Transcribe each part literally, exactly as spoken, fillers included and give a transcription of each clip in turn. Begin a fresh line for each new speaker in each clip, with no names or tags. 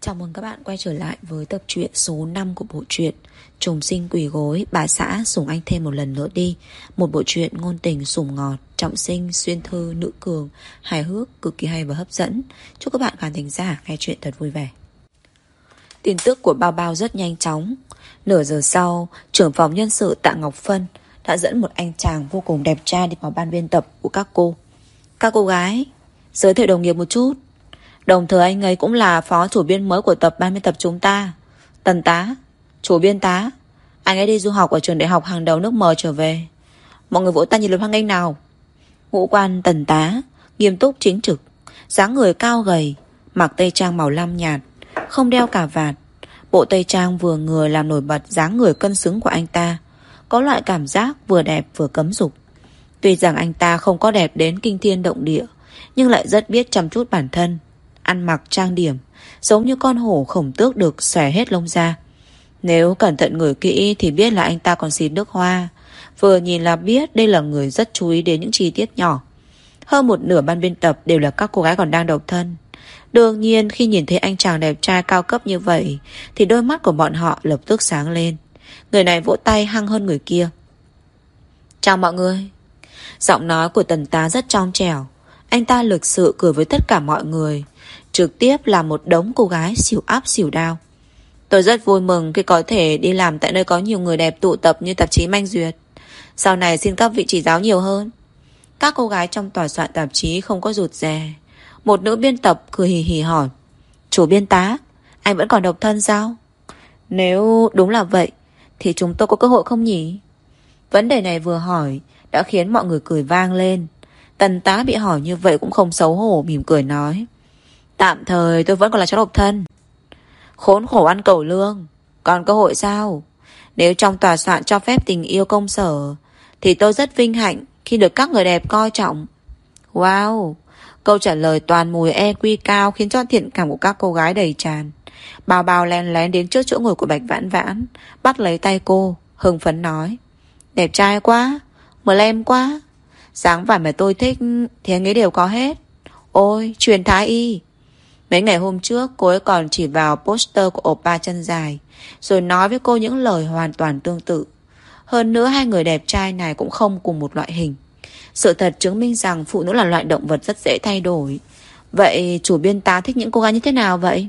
Chào mừng các bạn quay trở lại với tập truyện số năm của bộ truyện Trùng sinh quỷ gối, bà xã sủng anh thêm một lần nữa đi. Một bộ truyện ngôn tình sủng ngọt, trọng sinh, xuyên thư, nữ cường, hài hước, cực kỳ hay và hấp dẫn. Chúc các bạn khán thính giả nghe chuyện thật vui vẻ. Tin tức của Bao Bao rất nhanh chóng. Nửa giờ sau, trưởng phòng nhân sự Tạ Ngọc Phân đã dẫn một anh chàng vô cùng đẹp trai đi vào ban biên tập của các cô. Các cô gái, giới thiệu đồng nghiệp một chút. Đồng thời anh ấy cũng là phó chủ biên mới của tập ban biên tập chúng ta, Tần tá, chủ biên tá. Anh ấy đi du học ở trường đại học hàng đầu nước M trở về. Mọi người vỗ tay nhiệt liệt hoan nghênh nào. Ngũ quan Tần tá nghiêm túc chính trực, dáng người cao gầy, mặc tây trang màu lam nhạt, không đeo cà vạt. Bộ tây trang vừa người làm nổi bật dáng người cân xứng của anh ta, có loại cảm giác vừa đẹp vừa cấm dục. Tuy rằng anh ta không có đẹp đến kinh thiên động địa, nhưng lại rất biết chăm chút bản thân, ăn mặc trang điểm, giống như con hổ khổng tước được xòe hết lông ra. Nếu cẩn thận ngửi kỹ thì biết là anh ta còn xịt nước hoa. Vừa nhìn là biết đây là người rất chú ý đến những chi tiết nhỏ. Hơn một nửa ban biên tập đều là các cô gái còn đang độc thân. Đương nhiên khi nhìn thấy anh chàng đẹp trai cao cấp như vậy thì đôi mắt của bọn họ lập tức sáng lên. Người này vỗ tay hăng hơn người kia. Chào mọi người. Giọng nói của Tần tá rất trong trẻo. Anh ta lịch sự cười với tất cả mọi người, trực tiếp là một đống cô gái xỉu áp xỉu đao. Tôi rất vui mừng khi có thể đi làm tại nơi có nhiều người đẹp tụ tập như tạp chí Manh Duyệt. Sau này xin các vị chỉ giáo nhiều hơn. Các cô gái trong tòa soạn tạp chí không có rụt rè. Một nữ biên tập cười hì hì hỏi: Chủ biên tá, anh vẫn còn độc thân sao? Nếu đúng là vậy thì chúng tôi có cơ hội không nhỉ? Vấn đề này vừa hỏi đã khiến mọi người cười vang lên. Tần tá bị hỏi như vậy cũng không xấu hổ, mỉm cười nói: Tạm thời tôi vẫn còn là cháu độc thân. Khốn khổ ăn cẩu lương, còn cơ hội sao? Nếu trong tòa soạn cho phép tình yêu công sở thì tôi rất vinh hạnh khi được các người đẹp coi trọng. Wow, câu trả lời toàn mùi e quy cao khiến cho thiện cảm của các cô gái đầy tràn. Bao Bao len lén đến trước chỗ ngồi của Bạch Vãn Vãn, bắt lấy tay cô, hưng phấn nói: Đẹp trai quá, mờ lem quá, dáng vẻ mà tôi thích thì anh ấy đều có hết. Ôi, truyền thái y. Mấy ngày hôm trước cô ấy còn chỉ vào poster của oppa chân dài, rồi nói với cô những lời hoàn toàn tương tự. Hơn nữa hai người đẹp trai này cũng không cùng một loại hình. Sự thật chứng minh rằng phụ nữ là loại động vật rất dễ thay đổi. Vậy chủ biên tá thích những cô gái như thế nào vậy?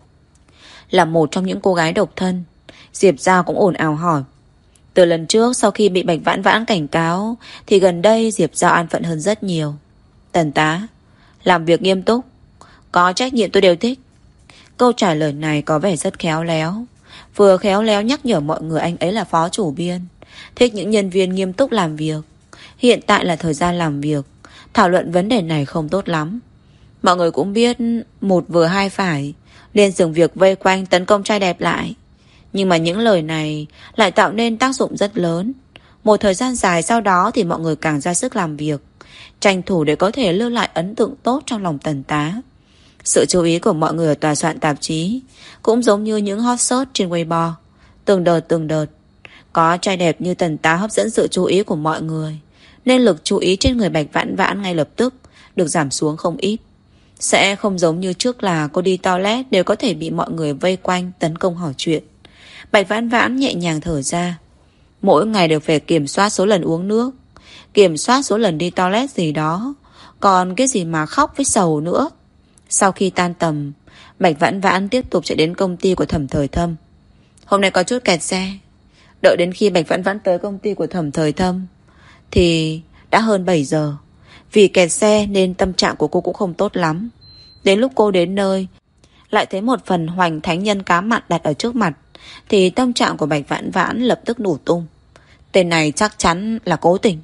Là một trong những cô gái độc thân, Diệp Giao cũng ồn ào hỏi. Từ lần trước sau khi bị Bạch Vãn Vãn cảnh cáo thì gần đây Diệp Giao an phận hơn rất nhiều. Tần tá, làm việc nghiêm túc, có trách nhiệm tôi đều thích. Câu trả lời này có vẻ rất khéo léo. Vừa khéo léo nhắc nhở mọi người anh ấy là phó chủ biên, thích những nhân viên nghiêm túc làm việc. Hiện tại là thời gian làm việc, thảo luận vấn đề này không tốt lắm. Mọi người cũng biết một vừa hai phải, nên dừng việc vây quanh tấn công trai đẹp lại. Nhưng mà những lời này lại tạo nên tác dụng rất lớn. Một thời gian dài sau đó thì mọi người càng ra sức làm việc, tranh thủ để có thể lưu lại ấn tượng tốt trong lòng Tần tá. Sự chú ý của mọi người ở tòa soạn tạp chí cũng giống như những hot search trên Weibo, từng đợt từng đợt. Có trai đẹp như Tần tá hấp dẫn sự chú ý của mọi người, nên lực chú ý trên người Bạch Vãn Vãn ngay lập tức được giảm xuống không ít. Sẽ không giống như trước là cô đi toilet đều có thể bị mọi người vây quanh tấn công hỏi chuyện. Bạch Vãn Vãn nhẹ nhàng thở ra. Mỗi ngày đều phải kiểm soát số lần uống nước, kiểm soát số lần đi toilet gì đó, còn cái gì mà khóc với sầu nữa. Sau khi tan tầm, Bạch Vãn Vãn tiếp tục chạy đến công ty của Thẩm Thời Thâm. Hôm nay có chút kẹt xe. Đợi đến khi Bạch Vãn Vãn tới công ty của Thẩm Thời Thâm thì đã hơn bảy giờ. Vì kẹt xe nên tâm trạng của cô cũng không tốt lắm. Đến lúc cô đến nơi lại thấy một phần hoành thánh nhân cá mặn đặt ở trước mặt thì tâm trạng của Bạch Vãn Vãn lập tức nổ tung. Tên này chắc chắn là cố tình.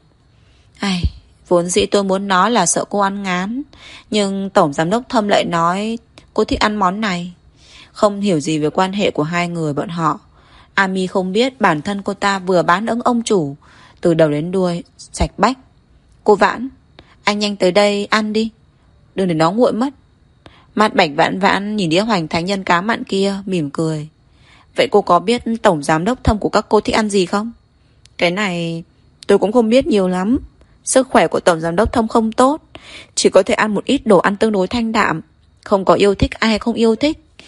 Ai, vốn dĩ tôi muốn nói là sợ cô ăn ngán, nhưng tổng giám đốc Thâm lại nói cô thích ăn món này. Không hiểu gì về quan hệ của hai người bọn họ. Ami không biết bản thân cô ta vừa bán ứng ông chủ từ đầu đến đuôi sạch bách. Cô Vãn, anh nhanh tới đây ăn đi, đừng để nó nguội mất. Mắt Bạch Vãn Vãn nhìn đĩa hoành thánh nhân cá mặn kia, mỉm cười. Vậy cô có biết tổng giám đốc Thâm của các cô thích ăn gì không? Cái này tôi cũng không biết nhiều lắm. Sức khỏe của tổng giám đốc Thâm không tốt, chỉ có thể ăn một ít đồ ăn tương đối thanh đạm, không có yêu thích ai hay không yêu thích.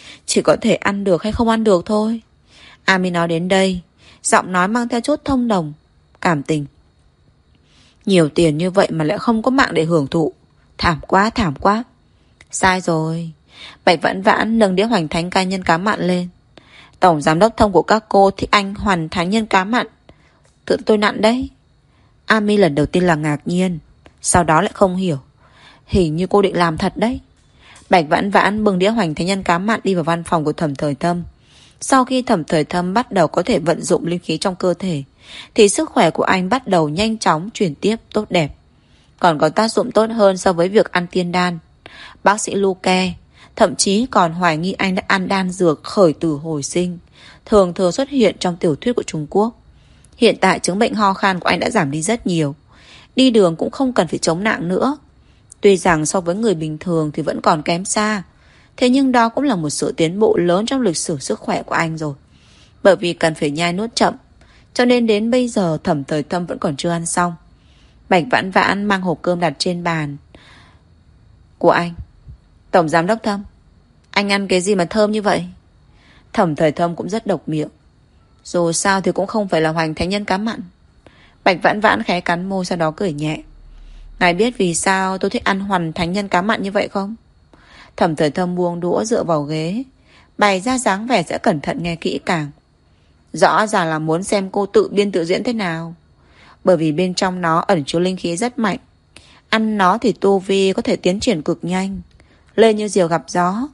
chỉ có thể ăn được hay không ăn được thôi. Ami nói đến đây, giọng nói mang theo chút thông đồng, cảm tình. Nhiều tiền như vậy mà lại không có mạng để hưởng thụ. Thảm quá, thảm quá. Sai rồi. Bạch Vãn Vãn nâng đĩa hoành thánh ca nhân cá mặn lên. Tổng giám đốc thông của các cô thích anh hoàn thánh nhân cá mặn. Thượng tôi nặn đấy. Ami lần đầu tiên là ngạc nhiên, sau đó lại không hiểu. Hình như cô định làm thật đấy. Bạch Vãn Vãn bưng đĩa hoành thánh nhân cá mặn đi vào văn phòng của Thẩm Thời Thâm. Sau khi Thẩm Thời Thâm bắt đầu có thể vận dụng linh khí trong cơ thể, thì sức khỏe của anh bắt đầu nhanh chóng chuyển tiếp tốt đẹp, còn có tác dụng tốt hơn so với việc ăn tiên đan. Bác sĩ Luke thậm chí còn hoài nghi anh đã ăn đan dược khởi tử hồi sinh, thường thường xuất hiện trong tiểu thuyết của Trung Quốc. Hiện tại chứng bệnh ho khan của anh đã giảm đi rất nhiều, đi đường cũng không cần phải chống nạng nữa. Tuy rằng so với người bình thường thì vẫn còn kém xa, thế nhưng đó cũng là một sự tiến bộ lớn trong lịch sử sức khỏe của anh rồi. Bởi vì cần phải nhai nuốt chậm, cho nên đến bây giờ Thẩm Thời Thâm vẫn còn chưa ăn xong. Bạch Vãn Vãn mang hộp cơm đặt trên bàn của anh. Tổng giám đốc Thâm, anh ăn cái gì mà thơm như vậy? Thẩm Thời Thâm cũng rất độc miệng. Dù sao thì cũng không phải là hoành thánh nhân cá mặn. Bạch Vãn Vãn khẽ cắn môi, sau đó cười nhẹ. Ngài biết vì sao tôi thích ăn hoành thánh nhân cá mặn như vậy không? Thẩm Thời Thâm buông đũa dựa vào ghế, bày ra dáng vẻ sẽ cẩn thận nghe kỹ càng. Rõ ràng là muốn xem cô tự biên tự diễn thế nào. Bởi vì bên trong nó ẩn chứa linh khí rất mạnh. Ăn nó thì tu vi có thể tiến triển cực nhanh, lên như diều gặp gió.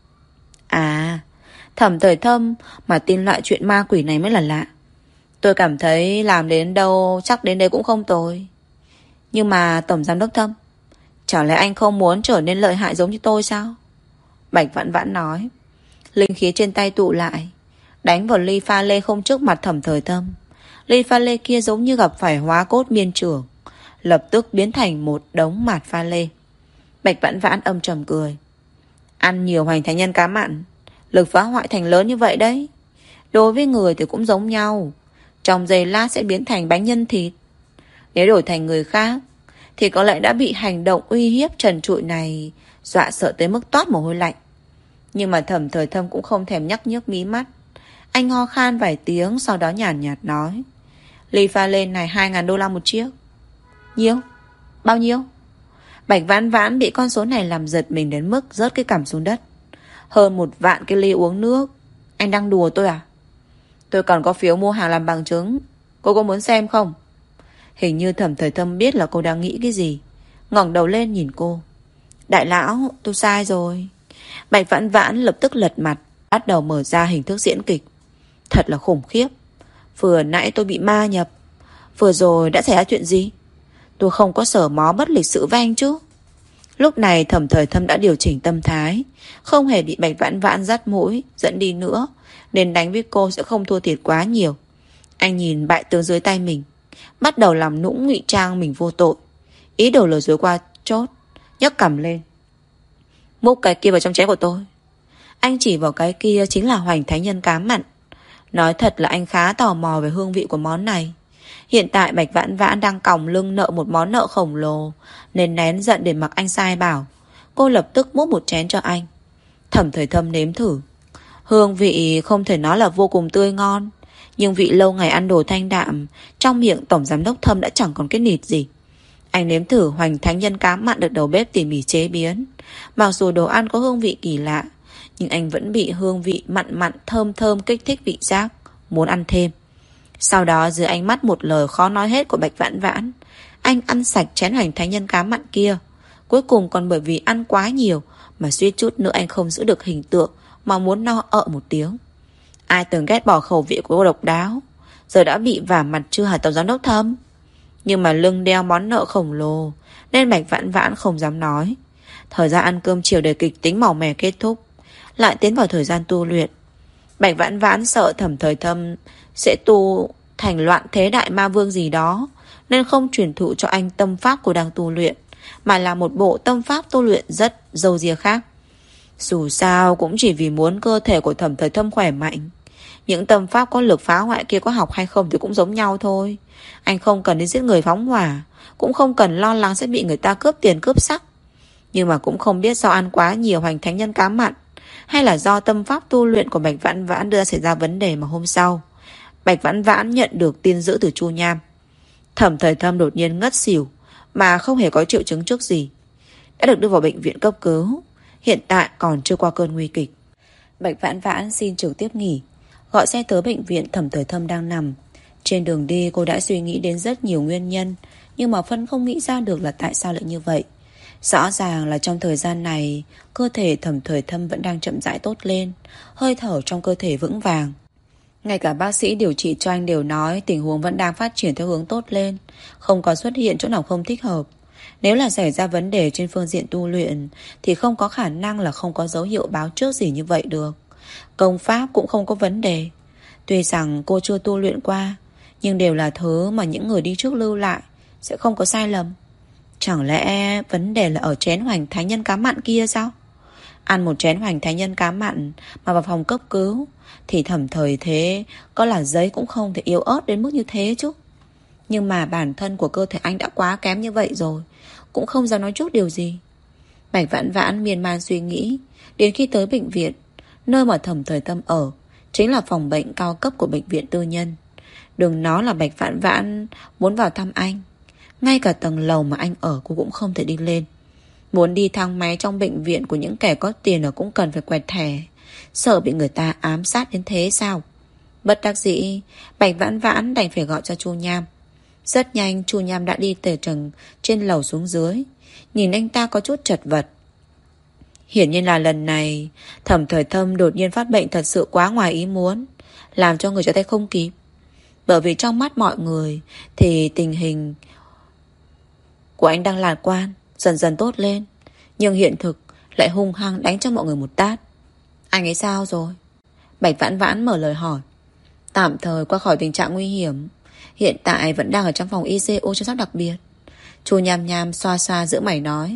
À, Thẩm Thời Thâm mà tin loại chuyện ma quỷ này mới là lạ. Tôi cảm thấy làm đến đâu chắc đến đây cũng không tồi. Nhưng mà Tổng giám đốc Thâm, chẳng lẽ anh không muốn trở nên lợi hại giống như tôi sao? Bạch Vãn Vãn nói. Linh khí trên tay tụ lại, đánh vào ly pha lê không trước mặt Thẩm Thời Thâm. Ly pha lê kia giống như gặp phải hóa cốt miên trưởng, lập tức biến thành một đống mạt pha lê. Bạch Vãn Vãn âm trầm cười. Ăn nhiều hoành thánh nhân cá mặn, lực phá hoại thành lớn như vậy đấy. Đối với người thì cũng giống nhau, trong giây lát sẽ biến thành bánh nhân thịt. Nếu đổi thành người khác thì có lẽ đã bị hành động uy hiếp trần trụi này dọa sợ tới mức toát mồ hôi lạnh. Nhưng mà Thẩm Thời Thâm cũng không thèm nhắc nhức mí mắt. Anh ho khan vài tiếng, sau đó nhàn nhạt, nhạt nói. Ly pha lên này hai ngàn đô la một chiếc. Nhiêu? Bao nhiêu? Bạch Vãn Vãn bị con số này làm giật mình đến mức rớt cái cằm xuống đất. Hơn một vạn cái ly uống nước. Anh đang đùa tôi à? Tôi còn có phiếu mua hàng làm bằng chứng. Cô có muốn xem không? Hình như Thẩm Thời Thâm biết là cô đang nghĩ cái gì, ngẩng đầu lên nhìn cô. Đại lão, tôi sai rồi. Bạch Vãn Vãn lập tức lật mặt, bắt đầu mở ra hình thức diễn kịch. Thật là khủng khiếp. Vừa nãy tôi bị ma nhập. Vừa rồi đã xảy ra chuyện gì? Tôi không có sở mó bất lịch sự với anh chứ? Lúc này Thẩm Thời Thâm đã điều chỉnh tâm thái, không hề bị Bạch Vãn Vãn dắt mũi dẫn đi nữa, nên đánh với cô sẽ không thua thiệt quá nhiều. Anh nhìn bại tướng dưới tay mình, bắt đầu làm nũng ngụy trang mình vô tội, ý đồ lừa dối qua chốt, nhấc cằm lên. Múc cái kia vào trong chén của tôi. Anh chỉ vào cái kia chính là hoành thánh nhân cá mặn. Nói thật là anh khá tò mò về hương vị của món này. Hiện tại Bạch Vãn Vãn đang còng lưng nợ một món nợ khổng lồ, nên nén giận để mặc anh sai bảo. Cô lập tức múc một chén cho anh. Thẩm Thời Thâm nếm thử. Hương vị không thể nói là vô cùng tươi ngon, nhưng vị lâu ngày ăn đồ thanh đạm, trong miệng Tổng giám đốc Thâm đã chẳng còn cái nịt gì. Anh nếm thử hoành thánh nhân cá mặn được đầu bếp tỉ mỉ chế biến. Mặc dù đồ ăn có hương vị kỳ lạ, nhưng anh vẫn bị hương vị mặn mặn thơm thơm kích thích vị giác, muốn ăn thêm. Sau đó dưới ánh mắt một lời khó nói hết của Bạch Vãn Vãn, anh ăn sạch chén hoành thánh nhân cá mặn kia. Cuối cùng còn bởi vì ăn quá nhiều mà suýt chút nữa anh không giữ được hình tượng, mà muốn no ợ một tiếng. Ai từng ghét bỏ khẩu vị của cô độc đáo, giờ đã bị vả mặt chưa hả Tổng giám đốc Thâm? Nhưng mà lưng đeo món nợ khổng lồ, nên Bạch Vãn Vãn không dám nói. Thời gian ăn cơm chiều để kịch tính màu mè kết thúc, lại tiến vào thời gian tu luyện. Bạch Vãn Vãn sợ Thẩm Thời Thâm sẽ tu thành loạn thế đại ma vương gì đó, nên không truyền thụ cho anh tâm pháp cô đang tu luyện, mà là một bộ tâm pháp tu luyện rất dâu ria khác. Dù sao cũng chỉ vì muốn cơ thể của Thẩm Thời Thâm khỏe mạnh. Những tâm pháp có lực phá hoại kia có học hay không thì cũng giống nhau thôi. Anh không cần đi giết người phóng hỏa, cũng không cần lo lắng sẽ bị người ta cướp tiền cướp sắc. Nhưng mà cũng không biết sao ăn quá nhiều hoành thánh nhân cá mặn, hay là do tâm pháp tu luyện của Bạch Vãn Vãn đưa ra xảy ra vấn đề mà hôm sau Bạch Vãn Vãn nhận được tin dữ từ Chu Nham. Thẩm Thời Thâm đột nhiên ngất xỉu mà không hề có triệu chứng trước gì, đã được đưa vào bệnh viện cấp cứu, hiện tại còn chưa qua cơn nguy kịch. Bạch Vãn Vãn xin trực tiếp nghỉ, gọi xe tới bệnh viện Thẩm Thời Thâm đang nằm. Trên đường đi cô đã suy nghĩ đến rất nhiều nguyên nhân, nhưng mà phân không nghĩ ra được là tại sao lại như vậy. Rõ ràng là trong thời gian này cơ thể Thẩm Thời Thâm vẫn đang chậm rãi tốt lên, hơi thở trong cơ thể vững vàng. Ngay cả bác sĩ điều trị cho anh đều nói tình huống vẫn đang phát triển theo hướng tốt lên, không có xuất hiện chỗ nào không thích hợp. Nếu là xảy ra vấn đề trên phương diện tu luyện thì không có khả năng là không có dấu hiệu báo trước gì như vậy được. Công pháp cũng không có vấn đề. Tuy rằng cô chưa tu luyện qua, nhưng đều là thứ mà những người đi trước lưu lại, sẽ không có sai lầm. Chẳng lẽ vấn đề là ở chén hoành thái nhân cá mặn kia sao? Ăn một chén hoành thái nhân cá mặn mà vào phòng cấp cứu thì Thẩm Thời thế có là giấy cũng không thể yếu ớt đến mức như thế chứ. Nhưng mà bản thân của cơ thể anh đã quá kém như vậy rồi, cũng không dám nói chút điều gì. Bạch Vãn Vãn miên man suy nghĩ, đến khi tới bệnh viện, nơi mà Thẩm Thời Tâm ở chính là phòng bệnh cao cấp của bệnh viện tư nhân. Đừng nói là Bạch Vãn Vãn muốn vào thăm anh, ngay cả tầng lầu mà anh ở cô cũng không thể đi lên. Muốn đi thang máy trong bệnh viện của những kẻ có tiền ở cũng cần phải quẹt thẻ, sợ bị người ta ám sát đến thế sao? Bất đắc dĩ, Bạch Vãn Vãn đành phải gọi cho Chu Nham. Rất nhanh Chu Nham đã đi từ trần trên lầu xuống dưới, nhìn anh ta có chút chật vật. Hiển nhiên là lần này Thẩm Thời Thâm đột nhiên phát bệnh thật sự quá ngoài ý muốn, làm cho người trở tay không kịp. Bởi vì trong mắt mọi người thì tình hình của anh đang lạc quan, dần dần tốt lên, nhưng hiện thực lại hung hăng đánh cho mọi người một tát. Anh ấy sao rồi? Bạch Vãn Vãn mở lời hỏi. Tạm thời qua khỏi tình trạng nguy hiểm, hiện tại vẫn đang ở trong phòng i xê u chăm sóc đặc biệt. Chu Nham Nham xoa xoa giữa mày nói.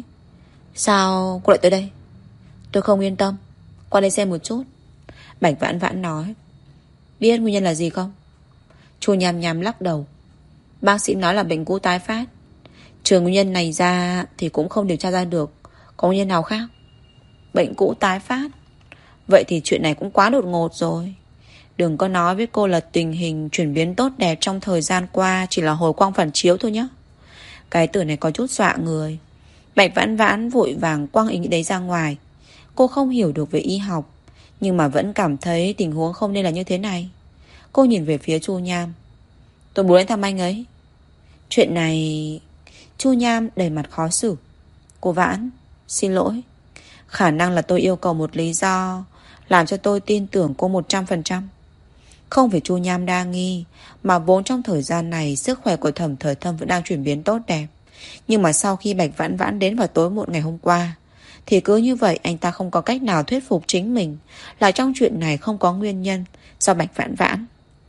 Sao cô lại tới đây? Tôi không yên tâm, qua đây xem một chút. Bạch Vãn Vãn nói. Biết nguyên nhân là gì không? Chu Nham Nham lắc đầu. Bác sĩ nói là bệnh cũ tái phát. Trừ nguyên nhân này ra thì cũng không điều tra ra được có nguyên nhân nào khác. Bệnh cũ tái phát? Vậy thì chuyện này cũng quá đột ngột rồi. Đừng có nói với cô là tình hình chuyển biến tốt đẹp trong thời gian qua chỉ là hồi quang phản chiếu thôi nhé. Cái từ này có chút dọa người. Bạch Vãn Vãn vội vàng quăng ý nghĩ đấy ra ngoài. Cô không hiểu được về y học, nhưng mà vẫn cảm thấy tình huống không nên là như thế này. Cô nhìn về phía Chu Nham. Tôi muốn đến thăm anh ấy. Chuyện này... Chu Nham đầy mặt khó xử. Cô Vãn, xin lỗi. Khả năng là tôi yêu cầu một lý do làm cho tôi tin tưởng cô một trăm phần trăm. Không phải Chu Nham đa nghi, mà vốn trong thời gian này sức khỏe của Thẩm Thời Thâm vẫn đang chuyển biến tốt đẹp. Nhưng mà sau khi Bạch Vãn Vãn đến vào tối muộn ngày hôm qua, thì cứ như vậy anh ta không có cách nào thuyết phục chính mình là trong chuyện này không có nguyên nhân do Bạch Vãn Vãn.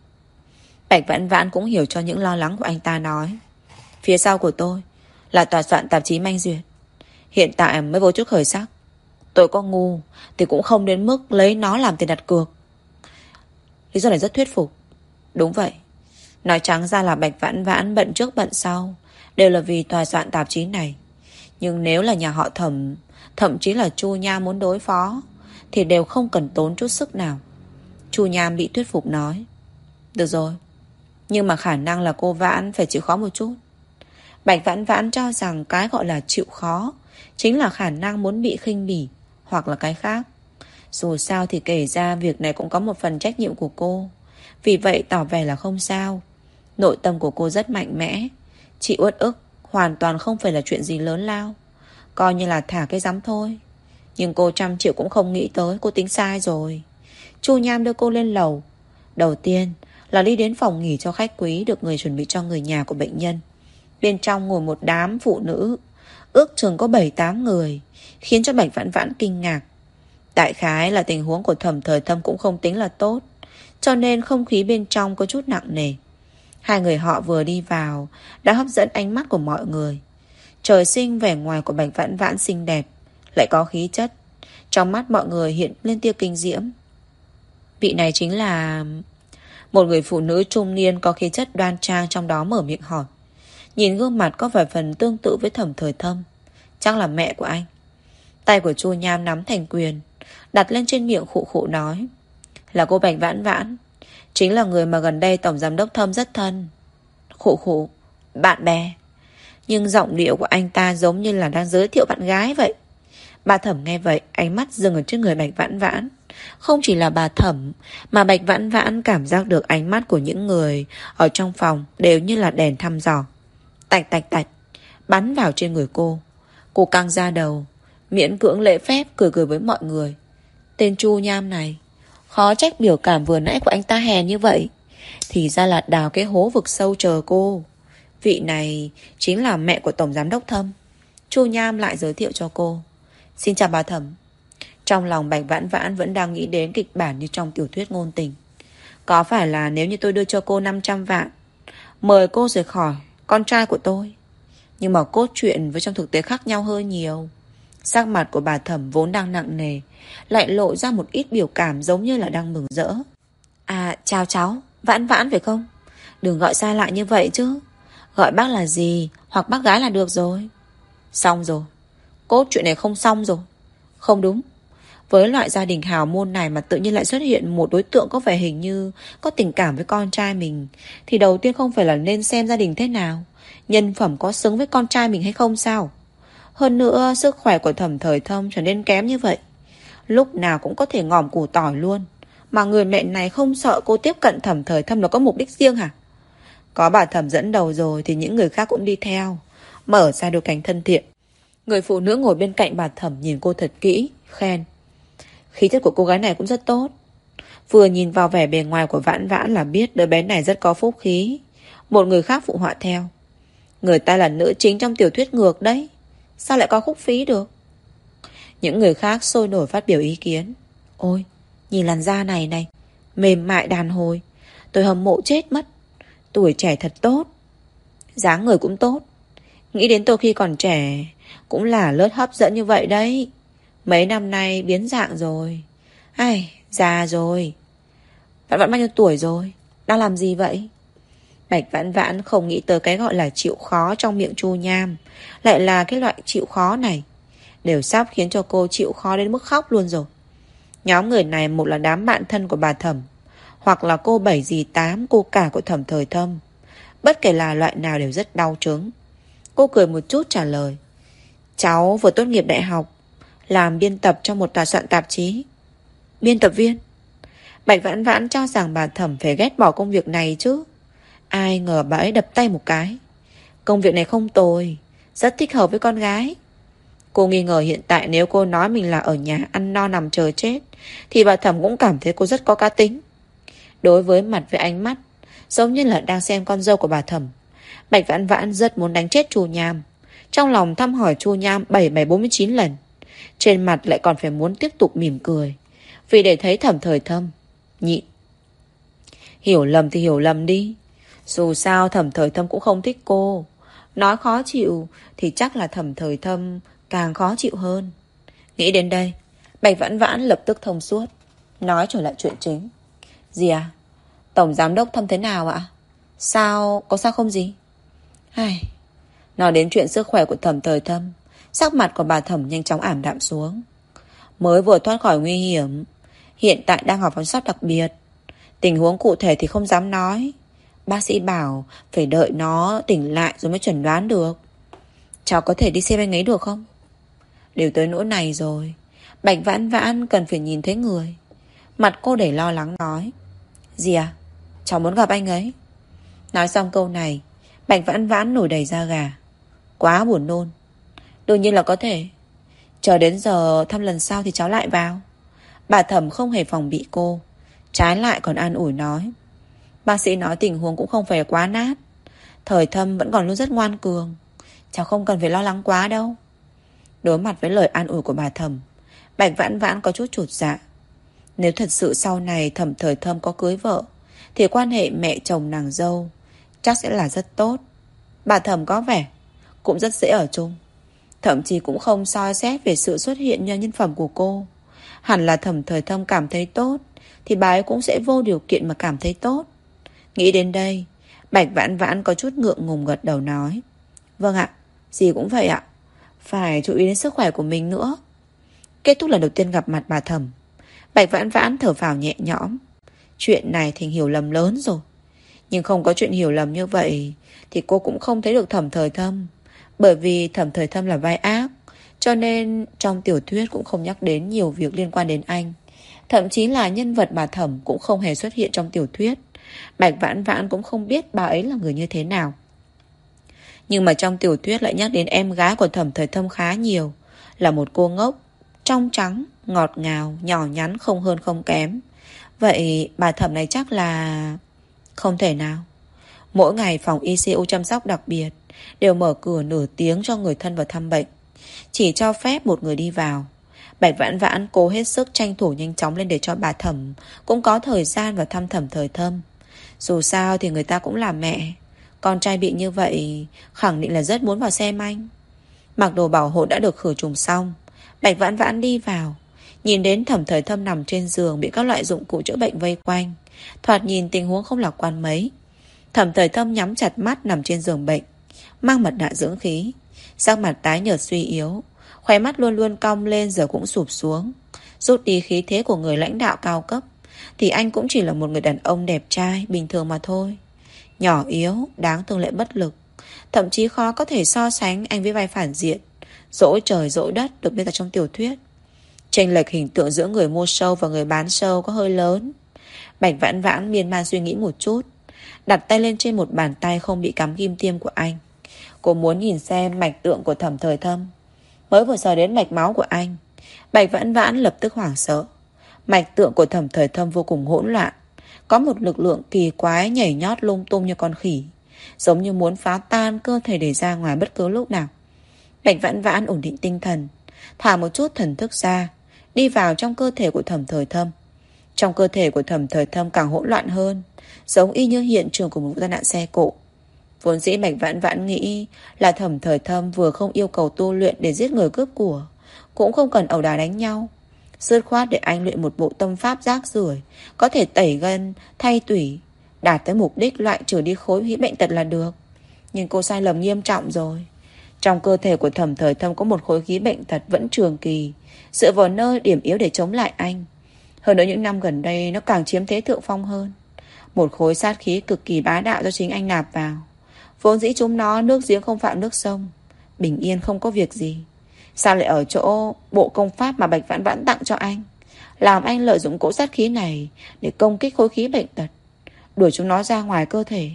Bạch Vãn Vãn cũng hiểu cho những lo lắng của anh ta, nói. Phía sau của tôi là tòa soạn tạp chí Manh Duyệt, hiện tại mới vô chút khởi sắc. Tôi có ngu thì cũng không đến mức lấy nó làm tiền đặt cược. Lý do này rất thuyết phục. Đúng vậy. Nói trắng ra là Bạch Vãn Vãn bận trước bận sau đều là vì tòa soạn tạp chí này. Nhưng nếu là nhà họ Thẩm, thậm chí là Chu Nham muốn đối phó, thì đều không cần tốn chút sức nào. Chu Nham bị thuyết phục nói. Được rồi, nhưng mà khả năng là cô Vãn phải chịu khó một chút. Bạch Vãn Vãn cho rằng cái gọi là chịu khó chính là khả năng muốn bị khinh bỉ, hoặc là cái khác. Dù sao thì kể ra việc này cũng có một phần trách nhiệm của cô, vì vậy tỏ vẻ là không sao. Nội tâm của cô rất mạnh mẽ. Chị uất ức hoàn toàn không phải là chuyện gì lớn lao, coi như là thả cái rắm thôi. Nhưng cô trăm triệu cũng không nghĩ tới cô tính sai rồi. Chu Nham đưa cô lên lầu. Đầu tiên là đi đến phòng nghỉ cho khách quý được người chuẩn bị cho người nhà của bệnh nhân. Bên trong ngồi một đám phụ nữ, ước chừng có bảy tám người, khiến cho Bạch Vãn Vãn kinh ngạc. Đại khái là tình huống của Thẩm Thời Thâm cũng không tính là tốt, cho nên không khí bên trong có chút nặng nề. Hai người họ vừa đi vào đã hấp dẫn ánh mắt của mọi người. Trời sinh vẻ ngoài của Bạch Vãn Vãn xinh đẹp, lại có khí chất. Trong mắt mọi người hiện lên tia kinh diễm. Vị này chính là... Một người phụ nữ trung niên có khí chất đoan trang trong đó mở miệng hỏi. Nhìn gương mặt có vài phần tương tự với Thẩm Thời Thâm. Chắc là mẹ của anh. Tay của Chu Nham nắm thành quyền, đặt lên trên miệng khụ khụ nói. Là cô Bạch Vãn Vãn, chính là người mà gần đây Tổng Giám đốc Thâm rất thân. Khụ khụ, bạn bè. Nhưng giọng điệu của anh ta giống như là đang giới thiệu bạn gái vậy. Bà Thẩm nghe vậy, ánh mắt dừng ở trước người Bạch Vãn Vãn. Không chỉ là bà Thẩm, mà Bạch Vãn Vãn cảm giác được ánh mắt của những người ở trong phòng đều như là đèn thăm dò. Tạch tạch tạch, bắn vào trên người cô. Cô căng ra đầu, miễn cưỡng lễ phép cười cười với mọi người. Tên Chu Nham này, khó trách biểu cảm vừa nãy của anh ta hèn như vậy. Thì ra là đào cái hố vực sâu chờ cô. Vị này chính là mẹ của Tổng Giám đốc Thâm. Chu Nham lại giới thiệu cho cô. Xin chào bà Thẩm. Trong lòng Bạch Vãn Vãn vẫn đang nghĩ đến kịch bản như trong tiểu thuyết ngôn tình. Có phải là nếu như tôi đưa cho cô năm trăm vạn, mời cô rời khỏi con trai của tôi? Nhưng mà cốt truyện với trong thực tế khác nhau hơi nhiều. Sắc mặt của bà Thẩm vốn đang nặng nề, lại lộ ra một ít biểu cảm giống như là đang mừng rỡ. À, chào cháu, Vãn Vãn phải không? Đừng gọi sai lại như vậy chứ. Gọi bác là gì hoặc bác gái là được rồi. Xong rồi. Cốt chuyện này không xong rồi. Không đúng. Với loại gia đình hào môn này mà tự nhiên lại xuất hiện một đối tượng có vẻ hình như có tình cảm với con trai mình, thì đầu tiên không phải là nên xem gia đình thế nào, nhân phẩm có xứng với con trai mình hay không sao? Hơn nữa sức khỏe của Thẩm Thời Thâm trở nên kém như vậy, lúc nào cũng có thể ngòm củ tỏi luôn. Mà người mẹ này không sợ cô tiếp cận Thẩm Thời Thâm là có mục đích riêng hả? Có bà Thẩm dẫn đầu rồi thì những người khác cũng đi theo, mở ra đôi cánh thân thiện. Người phụ nữ ngồi bên cạnh bà Thẩm nhìn cô thật kỹ, khen. Khí chất của cô gái này cũng rất tốt. Vừa nhìn vào vẻ bề ngoài của Vãn Vãn là biết đứa bé này rất có phúc khí. Một người khác phụ họa theo. Người ta là nữ chính trong tiểu thuyết ngược đấy, sao lại có phúc phí được? Những người khác sôi nổi phát biểu ý kiến. Ôi, nhìn làn da này này, mềm mại đàn hồi, tôi hâm mộ chết mất. Tuổi trẻ thật tốt, dáng người cũng tốt. Nghĩ đến tôi khi còn trẻ cũng là lớp hấp dẫn như vậy đấy. Mấy năm nay biến dạng rồi. Ai, già rồi. Bạn vẫn bao nhiêu tuổi rồi? Đang làm gì vậy? Bạch Vãn Vãn không nghĩ tới cái gọi là chịu khó trong miệng Chu Nham lại là cái loại chịu khó này. Đều sắp khiến cho cô chịu khó đến mức khóc luôn rồi. Nhóm người này một là đám bạn thân của bà Thẩm, hoặc là cô bảy dì tám, cô cả của Thẩm Thời Thâm. Bất kể là loại nào đều rất đau chứng. Cô cười một chút trả lời. Cháu vừa tốt nghiệp đại học, làm biên tập trong một tòa soạn tạp chí. Biên tập viên? Bạch Vãn Vãn cho rằng bà Thẩm phải ghét bỏ công việc này chứ. Ai ngờ bà ấy đập tay một cái. Công việc này không tồi, rất thích hợp với con gái. Cô nghi ngờ hiện tại nếu cô nói mình là ở nhà ăn no nằm chờ chết, thì bà Thẩm cũng cảm thấy cô rất có cá tính. Đối với mặt với ánh mắt giống như là đang xem con dâu của bà Thẩm, Bạch Vãn Vãn rất muốn đánh chết Chu Nham. Trong lòng thăm hỏi Chu Nham bảy bảy bốn mươi chín lần, trên mặt lại còn phải muốn tiếp tục mỉm cười, vì để thấy Thẩm Thời Thâm. Nhịn. Hiểu lầm thì hiểu lầm đi. Dù sao Thẩm Thời Thâm cũng không thích cô. Nói khó chịu thì chắc là Thẩm Thời Thâm càng khó chịu hơn. Nghĩ đến đây, Bạch Vãn Vãn lập tức thông suốt, nói trở lại chuyện chính. Gì à? Tổng Giám đốc Thâm thế nào ạ? Sao? Có sao không gì? Ai... Nói đến chuyện sức khỏe của Thẩm Thời Thâm, sắc mặt của bà Thẩm nhanh chóng ảm đạm xuống. Mới vừa thoát khỏi nguy hiểm, hiện tại đang học phòng sốt đặc biệt. Tình huống cụ thể thì không dám nói. Bác sĩ bảo phải đợi nó tỉnh lại rồi mới chẩn đoán được. Cháu có thể đi xem anh ấy được không? Đều tới nỗi này rồi, Bạch Vãn Vãn cần phải nhìn thấy người. Mặt cô đầy lo lắng nói. Gì à? Cháu muốn gặp anh ấy. Nói xong câu này, Bạch Vãn Vãn nổi đầy da gà. Quá buồn nôn. Đương nhiên là có thể. Chờ đến giờ thăm lần sau thì cháu lại vào. Bà Thẩm không hề phòng bị cô, trái lại còn an ủi nói. Bác sĩ nói tình huống cũng không phải quá nát. Thời Thâm vẫn còn luôn rất ngoan cường, cháu không cần phải lo lắng quá đâu. Đối mặt với lời an ủi của bà Thẩm, Bạch Vãn Vãn có chút chột dạ. Nếu thật sự sau này Thẩm Thời Thâm có cưới vợ, thì quan hệ mẹ chồng nàng dâu chắc sẽ là rất tốt. Bà Thẩm có vẻ cũng rất dễ ở chung. Thậm chí cũng không soi xét về sự xuất hiện nhân phẩm của cô. Hẳn là Thẩm Thời Thâm cảm thấy tốt, thì bà ấy cũng sẽ vô điều kiện mà cảm thấy tốt. Nghĩ đến đây, Bạch Vãn Vãn có chút ngượng ngùng gật đầu nói. Vâng ạ, gì cũng vậy ạ. Phải chú ý đến sức khỏe của mình nữa. Kết thúc lần đầu tiên gặp mặt bà Thẩm, Bạch Vãn Vãn thở phào nhẹ nhõm. Chuyện này thành hiểu lầm lớn rồi. Nhưng không có chuyện hiểu lầm như vậy thì cô cũng không thấy được Thẩm Thời Thâm. Bởi vì Thẩm Thời Thâm là vai ác, cho nên trong tiểu thuyết cũng không nhắc đến nhiều việc liên quan đến anh. Thậm chí là nhân vật bà Thẩm cũng không hề xuất hiện trong tiểu thuyết. Bạch Vãn Vãn cũng không biết bà ấy là người như thế nào. Nhưng mà trong tiểu thuyết lại nhắc đến em gái của Thẩm Thời Thâm khá nhiều. Là một cô ngốc, trong trắng, ngọt ngào, nhỏ nhắn, không hơn không kém. Vậy bà Thẩm này chắc là... Không thể nào. Mỗi ngày phòng i xê u chăm sóc đặc biệt đều mở cửa nửa tiếng cho người thân vào thăm bệnh, chỉ cho phép một người đi vào. Bạch Vãn Vãn cố hết sức tranh thủ nhanh chóng lên để cho bà Thẩm cũng có thời gian vào thăm Thẩm Thời Thâm. Dù sao thì người ta cũng là mẹ. Con trai bị như vậy khẳng định là rất muốn vào xem anh. Mặc đồ bảo hộ đã được khử trùng xong, Bạch Vãn Vãn đi vào, nhìn đến Thẩm Thời Thâm nằm trên giường bị các loại dụng cụ chữa bệnh vây quanh. Thoạt nhìn tình huống không lạc quan mấy. Thẩm Thời Thâm nhắm chặt mắt nằm trên giường bệnh, mang mặt nạ dưỡng khí, sắc mặt tái nhợt suy yếu, khóe mắt luôn luôn cong lên giờ cũng sụp xuống. Rút đi khí thế của người lãnh đạo cao cấp thì anh cũng chỉ là một người đàn ông đẹp trai bình thường mà thôi. Nhỏ yếu, đáng thương lại bất lực. Thậm chí khó có thể so sánh anh với vai phản diện dỗi trời dỗi đất được miêu tả trong tiểu thuyết. Chênh lệch hình tượng giữa người mua show và người bán show có hơi lớn. Bạch Vãn Vãn miên man suy nghĩ một chút, đặt tay lên trên một bàn tay không bị cắm kim tiêm của anh. Cô muốn nhìn xem mạch tượng của Thẩm Thời Thâm. Mới vừa sờ đến mạch máu của anh, Bạch Vãn Vãn lập tức hoảng sợ. Mạch tượng của Thẩm Thời Thâm vô cùng hỗn loạn, có một lực lượng kỳ quái nhảy nhót lung tung như con khỉ, giống như muốn phá tan cơ thể để ra ngoài bất cứ lúc nào. Bạch Vãn Vãn ổn định tinh thần, thả một chút thần thức ra, đi vào trong cơ thể của Thẩm Thời Thâm. Trong cơ thể của Thẩm Thời Thâm càng hỗn loạn hơn, giống y như hiện trường của một vụ tai nạn xe cộ. Vốn dĩ Bạch Vãn Vãn nghĩ là Thẩm Thời Thâm vừa không yêu cầu tu luyện để giết người cướp của, cũng không cần ẩu đả đánh nhau, dứt khoát để anh luyện một bộ tâm pháp rác rưởi, có thể tẩy gân, thay tủy, đạt tới mục đích loại trừ đi khối hủy bệnh tật là được. Nhưng cô sai lầm nghiêm trọng rồi. Trong cơ thể của Thẩm Thời Thâm có một khối khí bệnh tật vẫn trường kỳ, dựa vào nơi điểm yếu để chống lại anh. Hơn nữa những năm gần đây nó càng chiếm thế thượng phong hơn. Một khối sát khí cực kỳ bá đạo do chính anh nạp vào. Vốn dĩ chúng nó nước giếng không phạm nước sông, bình yên không có việc gì. Sao lại ở chỗ bộ công pháp mà Bạch Vãn Vãn tặng cho anh, làm anh lợi dụng cỗ sát khí này để công kích khối khí bệnh tật, đuổi chúng nó ra ngoài cơ thể.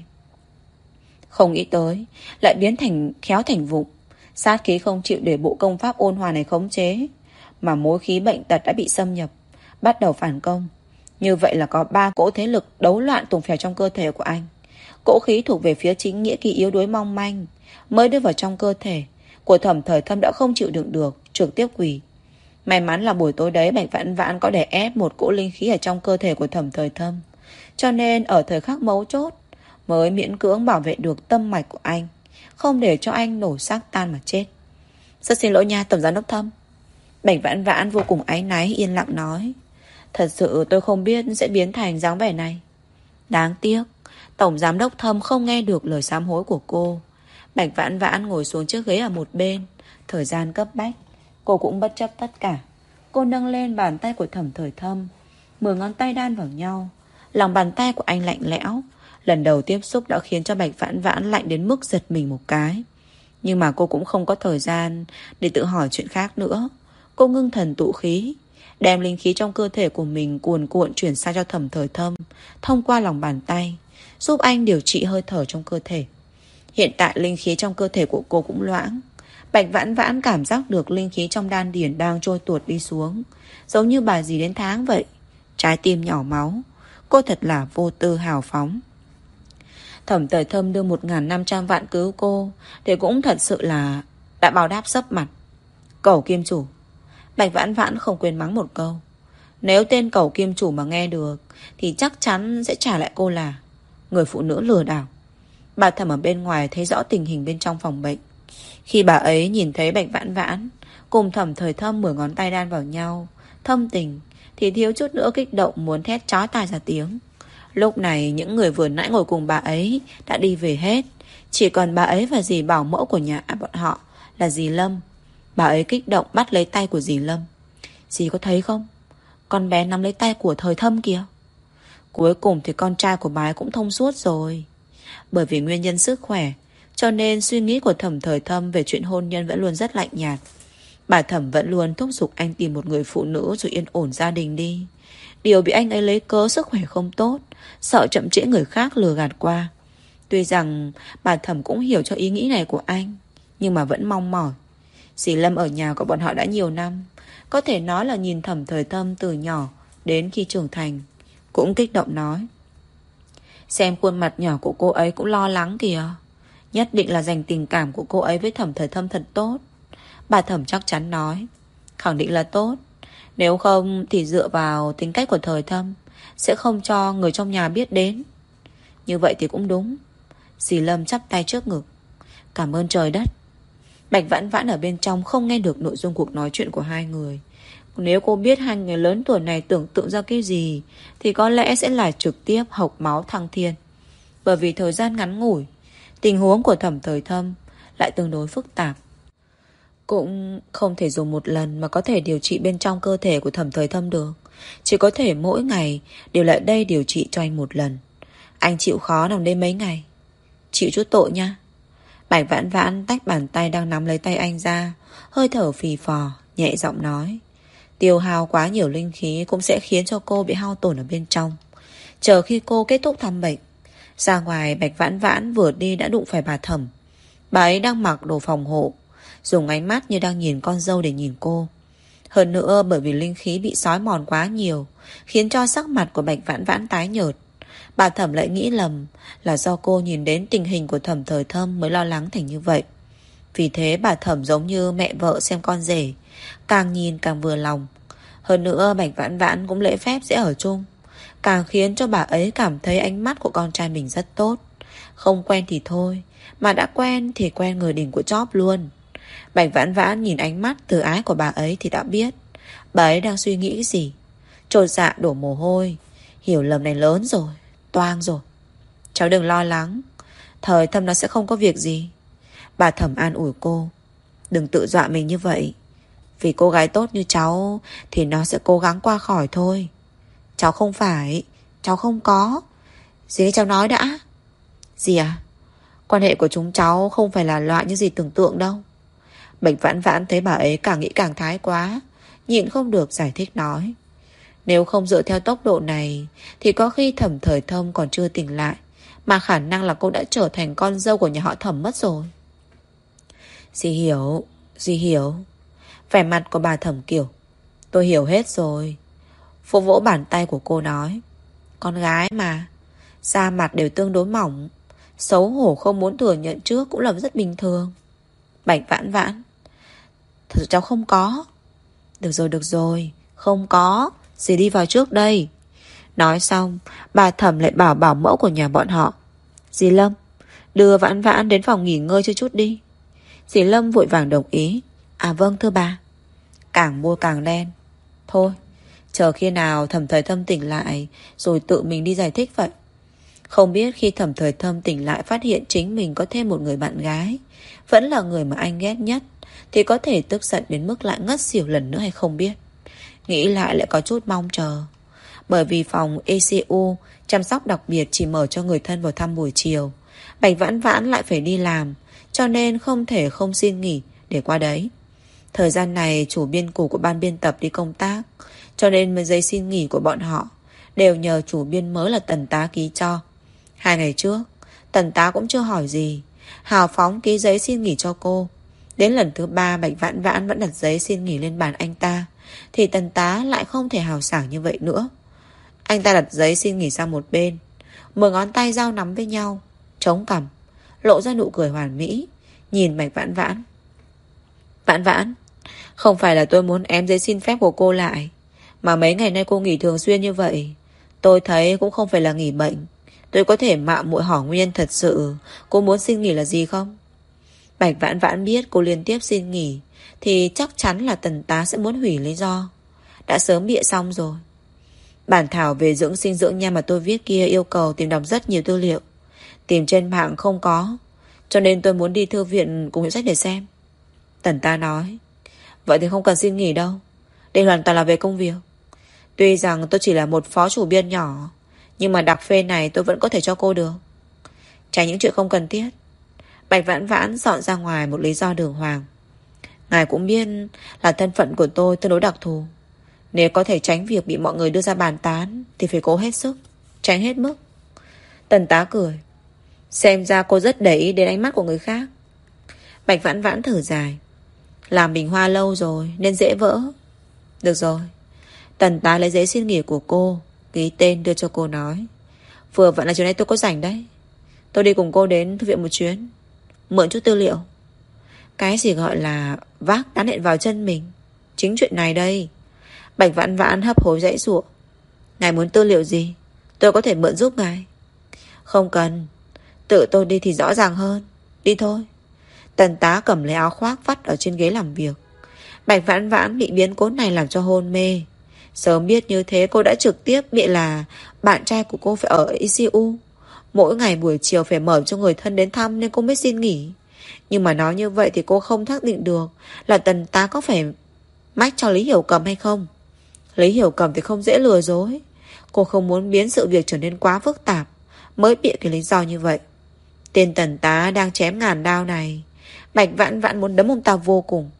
Không nghĩ tới lại biến thành khéo thành vụng. Sát khí không chịu để bộ công pháp ôn hòa này khống chế, mà mối khí bệnh tật đã bị xâm nhập, bắt đầu phản công. Như vậy là có ba cỗ thế lực đấu loạn tùng phèo trong cơ thể của anh. Cỗ khí thuộc về phía chính nghĩa kỳ yếu đuối mong manh mới đưa vào trong cơ thể của Thẩm Thời Thâm đã không chịu đựng được, trực tiếp quỳ. May mắn là buổi tối đấy Bạch Vãn Vãn có để ép một cỗ linh khí ở trong cơ thể của Thẩm Thời Thâm, cho nên ở thời khắc mấu chốt mới miễn cưỡng bảo vệ được tâm mạch của anh, không để cho anh nổ xác tan mà chết. Rất xin lỗi nha Tổng Giám Đốc Thâm. Bạch Vãn Vãn vô cùng áy náy yên lặng nói, thật sự tôi không biết sẽ biến thành dáng vẻ này. Đáng tiếc Tổng Giám Đốc Thâm không nghe được lời sám hối của cô. Bạch Vãn Vãn ngồi xuống chiếc ghế ở một bên. Thời gian cấp bách, cô cũng bất chấp tất cả. Cô nâng lên bàn tay của Thẩm Thời Thâm, mười ngón tay đan vào nhau. Lòng bàn tay của anh lạnh lẽo, lần đầu tiếp xúc đã khiến cho Bạch Vãn Vãn lạnh đến mức giật mình một cái. Nhưng mà cô cũng không có thời gian để tự hỏi chuyện khác nữa. Cô ngưng thần tụ khí, đem linh khí trong cơ thể của mình cuồn cuộn chuyển sang cho Thẩm Thời Thâm thông qua lòng bàn tay, giúp anh điều trị hơi thở trong cơ thể. Hiện tại linh khí trong cơ thể của cô cũng loãng. Bạch Vãn Vãn cảm giác được linh khí trong đan điền đang trôi tuột đi xuống, giống như bà dì đến tháng vậy. Trái tim nhỏ máu. Cô thật là vô tư hào phóng. Thẩm Thời Thâm đưa một nghìn năm trăm vạn cứu cô thì cũng thật sự là đã báo đáp sấp mặt. Cẩu Kim Chủ. Bạch Vãn Vãn không quên mắng một câu. Nếu tên Cẩu Kim Chủ mà nghe được thì chắc chắn sẽ trả lại cô là người phụ nữ lừa đảo. Bà Thẩm ở bên ngoài thấy rõ tình hình bên trong phòng bệnh. Khi bà ấy nhìn thấy Bạch Vãn Vãn cùng Thẩm Thời Thâm mười ngón tay đan vào nhau, thâm tình, thì thiếu chút nữa kích động muốn thét chói tai ra tiếng. Lúc này những người vừa nãy ngồi cùng bà ấy đã đi về hết, chỉ còn bà ấy và dì bảo mẫu của nhà bọn họ là dì Lâm. Bà ấy kích động bắt lấy tay của dì Lâm. Dì có thấy không? Con bé nắm lấy tay của Thời Thâm kìa. Cuối cùng thì con trai của bà ấy cũng thông suốt rồi. Bởi vì nguyên nhân sức khỏe, cho nên suy nghĩ của Thẩm Thời Thâm về chuyện hôn nhân vẫn luôn rất lạnh nhạt. Bà Thẩm vẫn luôn thúc giục anh tìm một người phụ nữ rồi yên ổn gia đình đi. Điều bị anh ấy lấy cớ sức khỏe không tốt, sợ chậm trễ người khác lừa gạt qua. Tuy rằng bà Thẩm cũng hiểu cho ý nghĩ này của anh, nhưng mà vẫn mong mỏi. Dì Lâm ở nhà của bọn họ đã nhiều năm, có thể nói là nhìn Thẩm Thời Thâm từ nhỏ đến khi trưởng thành. Cũng kích động nói: xem khuôn mặt nhỏ của cô ấy cũng lo lắng kìa. Nhất định là dành tình cảm của cô ấy với Thẩm Thời Thâm thật tốt. Bà Thẩm chắc chắn nói: khẳng định là tốt. Nếu không thì dựa vào tính cách của Thời Thâm, sẽ không cho người trong nhà biết đến. Như vậy thì cũng đúng. Dì Lâm chắp tay trước ngực: cảm ơn trời đất. Bạch Vãn Vãn ở bên trong không nghe được nội dung cuộc nói chuyện của hai người. Nếu cô biết hai người lớn tuổi này tưởng tượng ra cái gì, thì có lẽ sẽ là trực tiếp hộc máu thăng thiên. Bởi vì thời gian ngắn ngủi, tình huống của Thẩm Thời Thâm lại tương đối phức tạp. Cũng không thể dùng một lần mà có thể điều trị bên trong cơ thể của Thẩm Thời Thâm được. Chỉ có thể mỗi ngày đều lại đây điều trị cho anh một lần. Anh chịu khó nằm đây mấy ngày. Chịu chút tội nha. Bạch Vãn Vãn tách bàn tay đang nắm lấy tay anh ra, hơi thở phì phò, nhẹ giọng nói: tiêu hao quá nhiều linh khí cũng sẽ khiến cho cô bị hao tổn ở bên trong. Chờ khi cô kết thúc thăm bệnh, ra ngoài, Bạch Vãn Vãn vừa đi đã đụng phải bà Thẩm. Bà ấy đang mặc đồ phòng hộ, dùng ánh mắt như đang nhìn con dâu để nhìn cô. Hơn nữa bởi vì linh khí bị xói mòn quá nhiều, khiến cho sắc mặt của Bạch Vãn Vãn tái nhợt. Bà Thẩm lại nghĩ lầm là do cô nhìn đến tình hình của Thẩm Thời Thâm mới lo lắng thành như vậy. Vì thế bà Thẩm giống như mẹ vợ xem con rể, càng nhìn càng vừa lòng. Hơn nữa Bạch Vãn Vãn cũng lễ phép dễ ở chung, càng khiến cho bà ấy cảm thấy ánh mắt của con trai mình rất tốt. Không quen thì thôi, mà đã quen thì quen người đỉnh của chóp luôn. Bạch Vãn Vãn nhìn ánh mắt từ ái của bà ấy thì đã biết bà ấy đang suy nghĩ gì. Chột dạ đổ mồ hôi. Hiểu lầm này lớn rồi, toang rồi. Cháu đừng lo lắng, Thời Thâm nó sẽ không có việc gì. Bà Thẩm an ủi cô: đừng tự dọa mình như vậy. Vì cô gái tốt như cháu thì nó sẽ cố gắng qua khỏi thôi. Cháu không phải, cháu không có. Dì cháu nói đã. Gì à? Quan hệ của chúng cháu không phải là loại như gì tưởng tượng đâu. Bạch Vãn Vãn thấy bà ấy càng nghĩ càng thái quá, nhịn không được giải thích nói: nếu không dựa theo tốc độ này thì có khi Thẩm Thời Thâm còn chưa tỉnh lại, mà khả năng là cô đã trở thành con dâu của nhà họ Thẩm mất rồi. Dì hiểu, dì hiểu. Vẻ mặt của bà Thẩm kiểu: tôi hiểu hết rồi. Vỗ vỗ bàn tay của cô nói: con gái mà, da mặt đều tương đối mỏng, xấu hổ không muốn thừa nhận trước cũng là rất bình thường. Bạch Vãn Vãn: thật sự cháu không có. Được rồi, được rồi, không có. Dì đi vào trước đây. Nói xong, bà Thẩm lại bảo bảo mẫu của nhà bọn họ: dì Lâm, đưa Vãn Vãn đến phòng nghỉ ngơi cho chút đi. Dì Lâm vội vàng đồng ý: à vâng thưa bà. Càng môi càng đen. Thôi, chờ khi nào Thẩm Thời Thâm tỉnh lại rồi tự mình đi giải thích vậy. Không biết khi Thẩm Thời Thâm tỉnh lại phát hiện chính mình có thêm một người bạn gái, vẫn là người mà anh ghét nhất, thì có thể tức giận đến mức lại ngất xỉu lần nữa hay không biết. Nghĩ lại lại có chút mong chờ. Bởi vì phòng i xê u chăm sóc đặc biệt chỉ mở cho người thân vào thăm buổi chiều, Bạch Vãn Vãn lại phải đi làm, cho nên không thể không xin nghỉ để qua đấy. Thời gian này chủ biên cục của ban biên tập đi công tác, cho nên mấy giấy xin nghỉ của bọn họ đều nhờ chủ biên mới là Tần Tá ký cho. Hai ngày trước Tần Tá cũng chưa hỏi gì, hào phóng ký giấy xin nghỉ cho cô. Đến lần thứ ba Bạch Vãn Vãn vẫn đặt giấy xin nghỉ lên bàn anh ta, thì Tần Tá lại không thể hào sảng như vậy nữa. Anh ta đặt giấy xin nghỉ sang một bên, mười ngón tay giao nắm với nhau, chống cằm, lộ ra nụ cười hoàn mỹ, nhìn Bạch Vãn Vãn. Vãn Vãn, không phải là tôi muốn ém giấy xin phép của cô lại, mà mấy ngày nay cô nghỉ thường xuyên như vậy, tôi thấy cũng không phải là nghỉ bệnh. Tôi có thể mạo muội hỏi nguyên nhân thật sự cô muốn xin nghỉ là gì không? Bạch Vãn Vãn biết cô liên tiếp xin nghỉ thì chắc chắn là Tần Tá sẽ muốn hủy lý do. Đã sớm bịa xong rồi. Bản thảo về dưỡng sinh dưỡng nhan mà tôi viết kia yêu cầu tìm đọc rất nhiều tư liệu, tìm trên mạng không có, cho nên tôi muốn đi thư viện cùng hiệu sách để xem. Tần Tá nói: vậy thì không cần xin nghỉ đâu, Đây hoàn toàn là về công việc. Tuy rằng tôi chỉ là một phó chủ biên nhỏ, nhưng mà đặc phê này tôi vẫn có thể cho cô được. Tránh những chuyện không cần thiết. Bạch Vãn Vãn dọn ra ngoài một lý do đường hoàng. Ngài cũng biết là thân phận của tôi tương đối đặc thù. Nếu có thể tránh việc bị mọi người đưa ra bàn tán thì phải cố hết sức, tránh hết mức. Tần tá cười. Xem ra cô rất để ý đến ánh mắt của người khác. Bạch Vãn Vãn thở dài. Làm bình hoa lâu rồi nên dễ vỡ. Được rồi. Tần tá lấy giấy xin nghỉ của cô, ký tên đưa cho cô nói. Vừa vặn là chiều nay tôi có rảnh đấy. Tôi đi cùng cô đến thư viện một chuyến, mượn chút tư liệu. Cái gì gọi là vác đá nện vào chân mình? Chính chuyện này đây. Bạch Vãn Vãn hấp hối dãy giụa. Ngài muốn tư liệu gì? Tôi có thể mượn giúp ngài. Không cần. Tự tôi đi thì rõ ràng hơn. Đi thôi. Tần tá cầm lấy áo khoác vắt ở trên ghế làm việc. Bạch Vãn Vãn bị biến cố này làm cho hôn mê. Sớm biết như thế cô đã trực tiếp bị là bạn trai của cô phải ở i xê u. Mỗi ngày buổi chiều phải mở cho người thân đến thăm nên cô mới xin nghỉ. Nhưng mà nói như vậy thì cô không xác định được là tần tá có phải mách cho Lý Hiểu Cầm hay không. Lý Hiểu Cầm thì không dễ lừa dối. Cô không muốn biến sự việc trở nên quá phức tạp, mới bịa cái lý do như vậy. Tên tần tá đang chém ngàn đao này, Bạch Vãn Vãn muốn đấm ông ta vô cùng.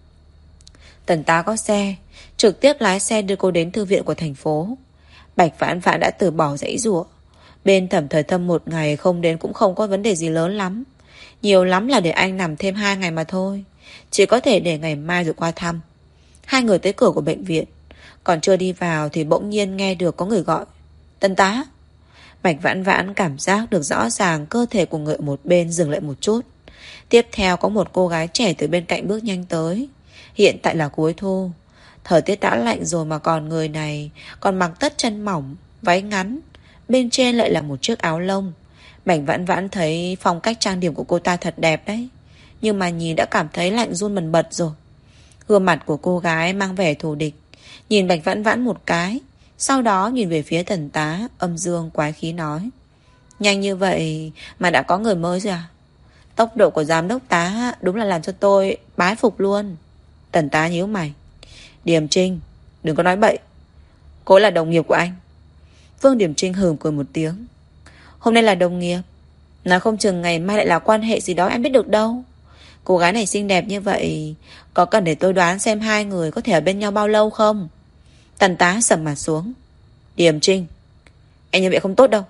Tần tá có xe, trực tiếp lái xe đưa cô đến thư viện của thành phố. Bạch Vãn Vãn đã từ bỏ dãy giụa. Bên Thẩm Thời Thâm một ngày không đến cũng không có vấn đề gì lớn lắm. Nhiều lắm là để anh nằm thêm hai ngày mà thôi. Chỉ có thể để ngày mai rồi qua thăm. Hai người tới cửa của bệnh viện. Còn chưa đi vào thì bỗng nhiên nghe được có người gọi. Tần tá. Bạch Vãn Vãn cảm giác được rõ ràng cơ thể của người một bên dừng lại một chút. Tiếp theo có một cô gái trẻ từ bên cạnh bước nhanh tới. Hiện tại là cuối thu. Thời tiết đã lạnh rồi mà còn người này còn mặc tất chân mỏng, váy ngắn, bên trên lại là một chiếc áo lông. Bạch Vãn Vãn thấy phong cách trang điểm của cô ta thật đẹp đấy, nhưng mà nhìn đã cảm thấy lạnh run bần bật rồi. Gương mặt của cô gái mang vẻ thù địch, nhìn Bạch Vãn Vãn một cái, sau đó nhìn về phía tần tá, âm dương quái khí nói. Nhanh như vậy mà đã có người mới rồi à? Tốc độ của giám đốc tá đúng là làm cho tôi bái phục luôn. Tần tá nhíu mày. Điềm Trinh, đừng có nói bậy. Cô ấy là đồng nghiệp của anh. Vương Điềm Trinh hừm cười một tiếng. Hôm nay là đồng nghiệp, nói không chừng ngày mai lại là quan hệ gì đó em biết được đâu. Cô gái này xinh đẹp như vậy, có cần để tôi đoán xem hai người có thể ở bên nhau bao lâu không? Tần tá sầm mặt xuống. Điềm Trinh, anh như vậy không tốt đâu.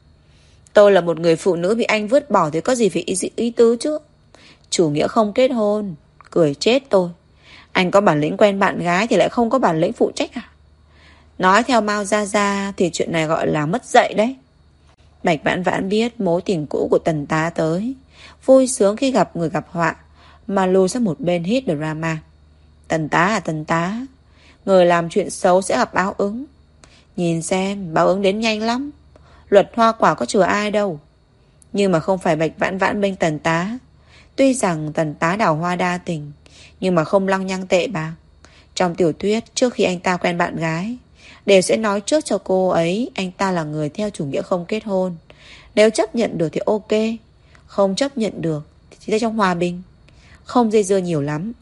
Tôi là một người phụ nữ bị anh vứt bỏ thì có gì phải ý, ý tứ chứ. Chủ nghĩa không kết hôn, cười chết tôi. Anh có bản lĩnh quen bạn gái thì lại không có bản lĩnh phụ trách à? Nói theo Mao Gia Gia thì chuyện này gọi là mất dạy đấy. Bạch Vãn Vãn biết mối tình cũ của tần tá tới, vui sướng khi gặp người gặp họa, mà lùi sang một bên hít drama. Tần tá à tần tá, người làm chuyện xấu sẽ gặp báo ứng. Nhìn xem, báo ứng đến nhanh lắm. Luật hoa quả có chừa ai đâu. Nhưng mà không phải Bạch Vãn Vãn bên tần tá. Tuy rằng tần tá đào hoa đa tình, nhưng mà không lăng nhăng tệ bạc. Trong tiểu thuyết, trước khi anh ta quen bạn gái, đều sẽ nói trước cho cô ấy anh ta là người theo chủ nghĩa không kết hôn. Nếu chấp nhận được thì ok, không chấp nhận được thì chỉ trong hòa bình, không dây dưa nhiều lắm.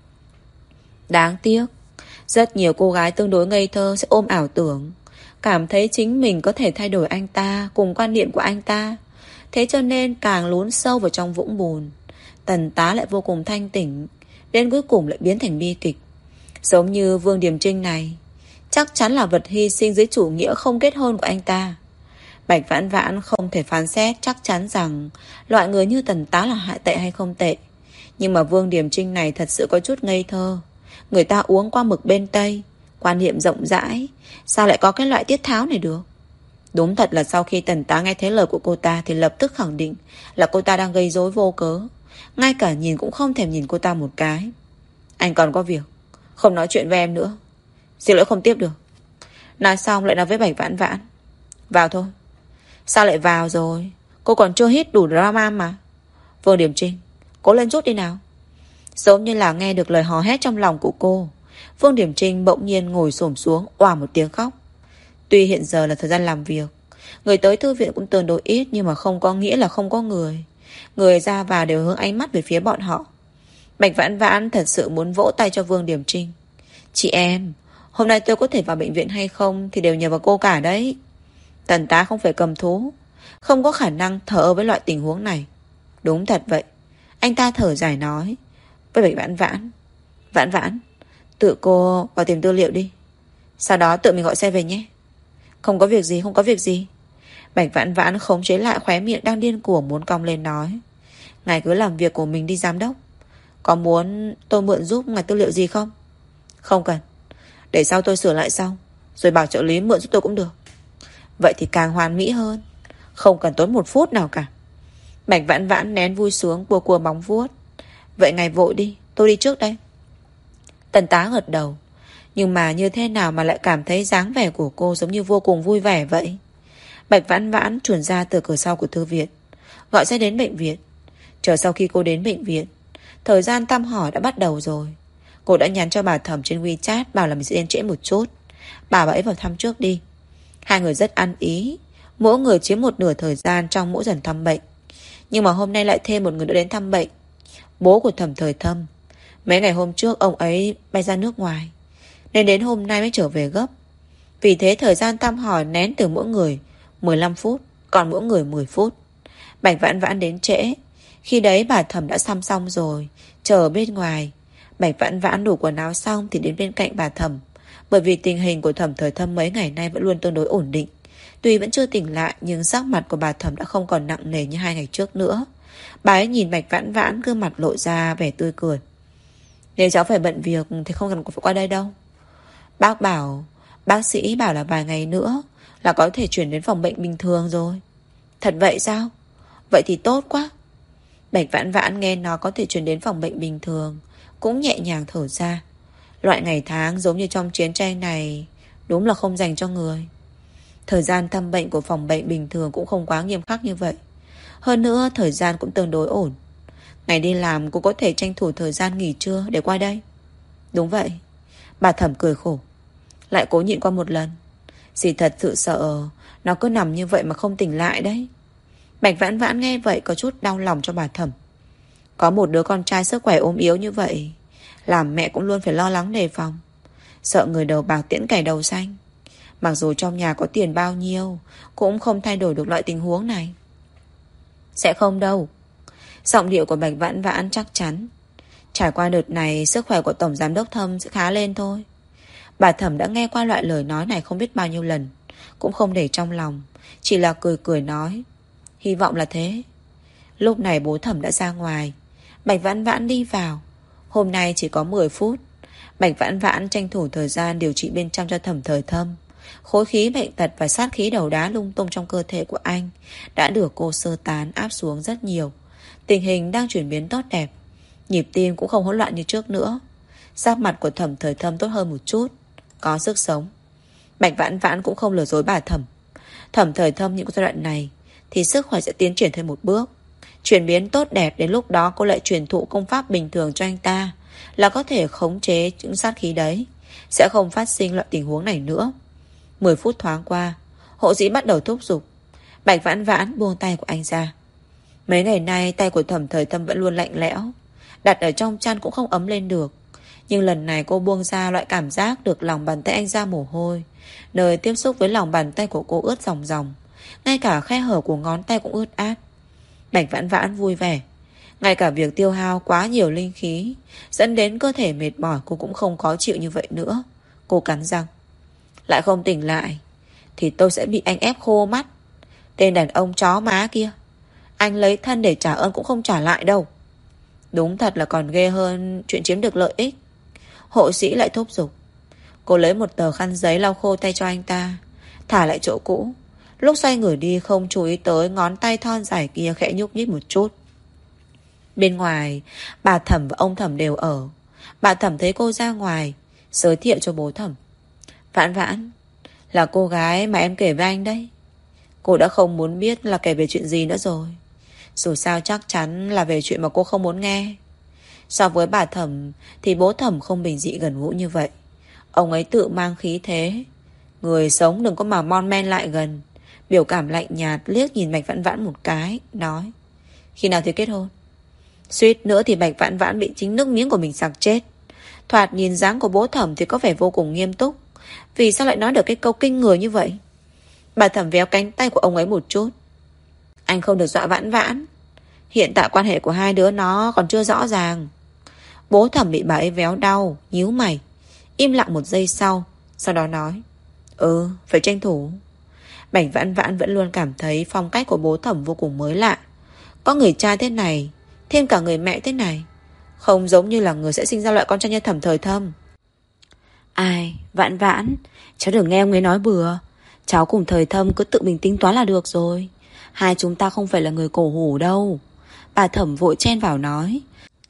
Đáng tiếc, rất nhiều cô gái tương đối ngây thơ sẽ ôm ảo tưởng, cảm thấy chính mình có thể thay đổi anh ta cùng quan niệm của anh ta. Thế cho nên càng lún sâu vào trong vũng bùn. Tần tá lại vô cùng thanh tỉnh, đến cuối cùng lại biến thành bi kịch. Giống như Vương Điềm Trinh này, chắc chắn là vật hy sinh dưới chủ nghĩa không kết hôn của anh ta. Bạch Vãn Vãn không thể phán xét chắc chắn rằng loại người như tần tá là hại tệ hay không tệ. Nhưng mà Vương Điềm Trinh này thật sự có chút ngây thơ. Người ta uống qua mực bên Tây, quan niệm rộng rãi, sao lại có cái loại tiết tháo này được? Đúng thật là sau khi tần tá nghe thấy lời của cô ta thì lập tức khẳng định là cô ta đang gây rối vô cớ. Ngay cả nhìn cũng không thèm nhìn cô ta một cái. Anh còn có việc, không nói chuyện với em nữa. Xin lỗi không tiếp được. Nói xong lại nói với Bạch Vãn Vãn. Vào thôi. Sao lại vào rồi? Cô còn chưa hít đủ drama mà. Vương Điềm Trinh, cố lên chút đi nào. Giống như là nghe được lời hò hét trong lòng của cô, Vương Điềm Trinh bỗng nhiên ngồi xổm xuống oà một tiếng khóc. Tuy hiện giờ là thời gian làm việc, người tới thư viện cũng tương đối ít, nhưng mà không có nghĩa là không có người. Người ra vào đều hướng ánh mắt về phía bọn họ. Bạch Vãn Vãn thật sự muốn vỗ tay cho Vương Điềm Trinh. Chị em, Hôm nay tôi có thể vào bệnh viện hay không thì đều nhờ vào cô cả đấy. Tần tá không phải cầm thú, không có khả năng thờ ơ với loại tình huống này. Đúng thật vậy. Anh ta thở dài nói với Bạch Vãn Vãn. Vãn Vãn, tự cô vào tìm tư liệu đi, sau đó tự mình gọi xe về nhé. Không có việc gì, không có việc gì. Bạch Vãn Vãn khống chế lại khóe miệng đang điên cuồng muốn cong lên nói. Ngài cứ làm việc của mình đi giám đốc. Có muốn tôi mượn giúp ngài tư liệu gì không? Không cần, để sau tôi sửa lại sau, rồi bảo trợ lý mượn giúp tôi cũng được. Vậy thì càng hoàn mỹ hơn. Không cần tốn một phút nào cả. Bạch Vãn Vãn nén vui sướng cua cua bóng vuốt. Vậy ngài vội đi, tôi đi trước đây. Tần tá gật đầu. Nhưng mà như thế nào mà lại cảm thấy dáng vẻ của cô giống như vô cùng vui vẻ vậy? Bạch Vãn Vãn chuồn ra từ cửa sau của thư viện, gọi xe đến bệnh viện. Chờ sau khi cô đến bệnh viện, thời gian thăm hỏi đã bắt đầu rồi. Cô đã nhắn cho bà Thẩm trên WeChat bảo là mình sẽ đến trễ một chút, bảo bà ấy vào thăm trước đi. Hai người rất ăn ý, mỗi người chiếm một nửa thời gian trong mỗi lần thăm bệnh. Nhưng mà hôm nay lại thêm một người nữa đến thăm bệnh, bố của Thẩm Thời Thâm. Mấy ngày hôm trước ông ấy bay ra nước ngoài, nên đến hôm nay mới trở về gấp. Vì thế thời gian thăm hỏi nén từ mỗi người mười lăm phút, còn mỗi người mười phút. Bạch Vãn Vãn đến trễ. Khi đấy bà Thẩm đã xăm xong rồi, chờ bên ngoài. Bạch Vãn Vãn đủ quần áo xong thì đến bên cạnh bà Thẩm. Bởi vì tình hình của Thẩm Thời Thâm mấy ngày nay vẫn luôn tương đối ổn định. Tuy vẫn chưa tỉnh lại, nhưng sắc mặt của bà Thẩm đã không còn nặng nề như hai ngày trước nữa. Bà ấy nhìn Bạch Vãn Vãn, gương mặt lộ ra vẻ tươi cười. Nếu cháu phải bận việc thì không cần phải qua đây đâu. Bác bảo, bác sĩ bảo là vài ngày nữa là có thể chuyển đến phòng bệnh bình thường rồi. Thật vậy sao? Vậy thì tốt quá. Bạch Vãn Vãn nghe nó có thể chuyển đến phòng bệnh bình thường, cũng nhẹ nhàng thở ra. Loại ngày tháng giống như trong chiến tranh này đúng là không dành cho người. Thời gian thăm bệnh của phòng bệnh bình thường cũng không quá nghiêm khắc như vậy. Hơn nữa thời gian cũng tương đối ổn. Ngày đi làm cô có thể tranh thủ thời gian nghỉ trưa để qua đây. Đúng vậy. Bà Thẩm cười khổ. Lại cố nhịn qua một lần. Dì thật sự sợ nó cứ nằm như vậy mà không tỉnh lại đấy. Bạch Vãn Vãn nghe vậy có chút đau lòng cho bà Thẩm. Có một đứa con trai sức khỏe ốm yếu như vậy, làm mẹ cũng luôn phải lo lắng đề phòng, sợ người đầu bạc tiễn kẻ đầu xanh. Mặc dù trong nhà có tiền bao nhiêu, cũng không thay đổi được loại tình huống này. Sẽ không đâu. Giọng điệu của Bạch Vãn Vãn chắc chắn. Trải qua đợt này, sức khỏe của Tổng Giám Đốc Thâm sẽ khá lên thôi. Bà Thẩm đã nghe qua loại lời nói này không biết bao nhiêu lần, cũng không để trong lòng, chỉ là cười cười nói. Hy vọng là thế. Lúc này bố Thẩm đã ra ngoài. Bạch Vãn Vãn đi vào. Hôm nay chỉ có mười phút. Bạch Vãn Vãn tranh thủ thời gian điều trị bên trong cho Thẩm Thời Thâm. Khối khí bệnh tật và sát khí đầu đá lung tung trong cơ thể của anh đã được cô sơ tán áp xuống rất nhiều. Tình hình đang chuyển biến tốt đẹp. Nhịp tim cũng không hỗn loạn như trước nữa. Sắc mặt của Thẩm Thời Thâm tốt hơn một chút, có sức sống. Bạch Vãn Vãn cũng không lừa dối bà Thẩm. Thẩm Thời Thâm những giai đoạn này thì sức khỏe sẽ tiến triển thêm một bước. Chuyển biến tốt đẹp, đến lúc đó cô lại truyền thụ công pháp bình thường cho anh ta, là có thể khống chế những sát khí đấy, sẽ không phát sinh loại tình huống này nữa. Mười phút thoáng qua, hộ sĩ bắt đầu thúc giục. Bạch Vãn Vãn buông tay của anh ra. Mấy ngày nay tay của Thẩm Thời Thâm vẫn luôn lạnh lẽo, đặt ở trong chăn cũng không ấm lên được. Nhưng lần này cô buông ra, loại cảm giác được lòng bàn tay anh ra mồ hôi, nơi tiếp xúc với lòng bàn tay của cô ướt ròng ròng, ngay cả khe hở của ngón tay cũng ướt át. Bạch Vãn Vãn vui vẻ. Ngay cả việc tiêu hao quá nhiều linh khí dẫn đến cơ thể mệt mỏi cô cũng không khó chịu như vậy nữa. Cô cắn răng. Lại không tỉnh lại thì tôi sẽ bị anh ép khô mắt. Tên đàn ông chó má kia, anh lấy thân để trả ơn cũng không trả lại đâu. Đúng thật là còn ghê hơn chuyện chiếm được lợi ích. Hộ sĩ lại thúc giục. Cô lấy một tờ khăn giấy lau khô tay cho anh ta, thả lại chỗ cũ. Lúc xoay người đi không chú ý tới ngón tay thon dài kia khẽ nhúc nhích một chút. Bên ngoài, bà Thẩm và ông Thẩm đều ở. Bà Thẩm thấy cô ra ngoài, giới thiệu cho bố Thẩm. Vãn Vãn là cô gái mà em kể với anh đấy. Cô đã không muốn biết là kể về chuyện gì nữa rồi. Dù sao chắc chắn là về chuyện mà cô không muốn nghe. So với bà Thẩm thì bố Thẩm không bình dị gần gũi như vậy. Ông ấy tự mang khí thế. Người sống đừng có mà mon men lại gần. Biểu cảm lạnh nhạt liếc nhìn Bạch Vãn Vãn một cái, nói. Khi nào thì kết hôn? Suýt nữa thì Bạch Vãn Vãn bị chính nước miếng của mình sặc chết. Thoạt nhìn dáng của bố Thẩm thì có vẻ vô cùng nghiêm túc, Vì sao lại nói được cái câu kinh người như vậy? Bà Thẩm véo cánh tay của ông ấy một chút. Anh không được dọa Vãn Vãn. Hiện tại quan hệ của hai đứa nó còn chưa rõ ràng. Bố Thẩm bị bà ấy véo đau, nhíu mày, im lặng một giây sau, sau đó nói: Ừ, phải tranh thủ. Bạch Vãn Vãn vẫn luôn cảm thấy phong cách của bố Thẩm vô cùng mới lạ. Có người cha thế này, thêm cả người mẹ thế này, không giống như là người sẽ sinh ra loại con trai như Thẩm Thời Thâm. Ai, Vãn Vãn, cháu đừng nghe ông ấy nói bừa. Cháu cùng Thời Thâm cứ tự mình tính toán là được rồi. Hai chúng ta không phải là người cổ hủ đâu. Bà Thẩm vội chen vào nói,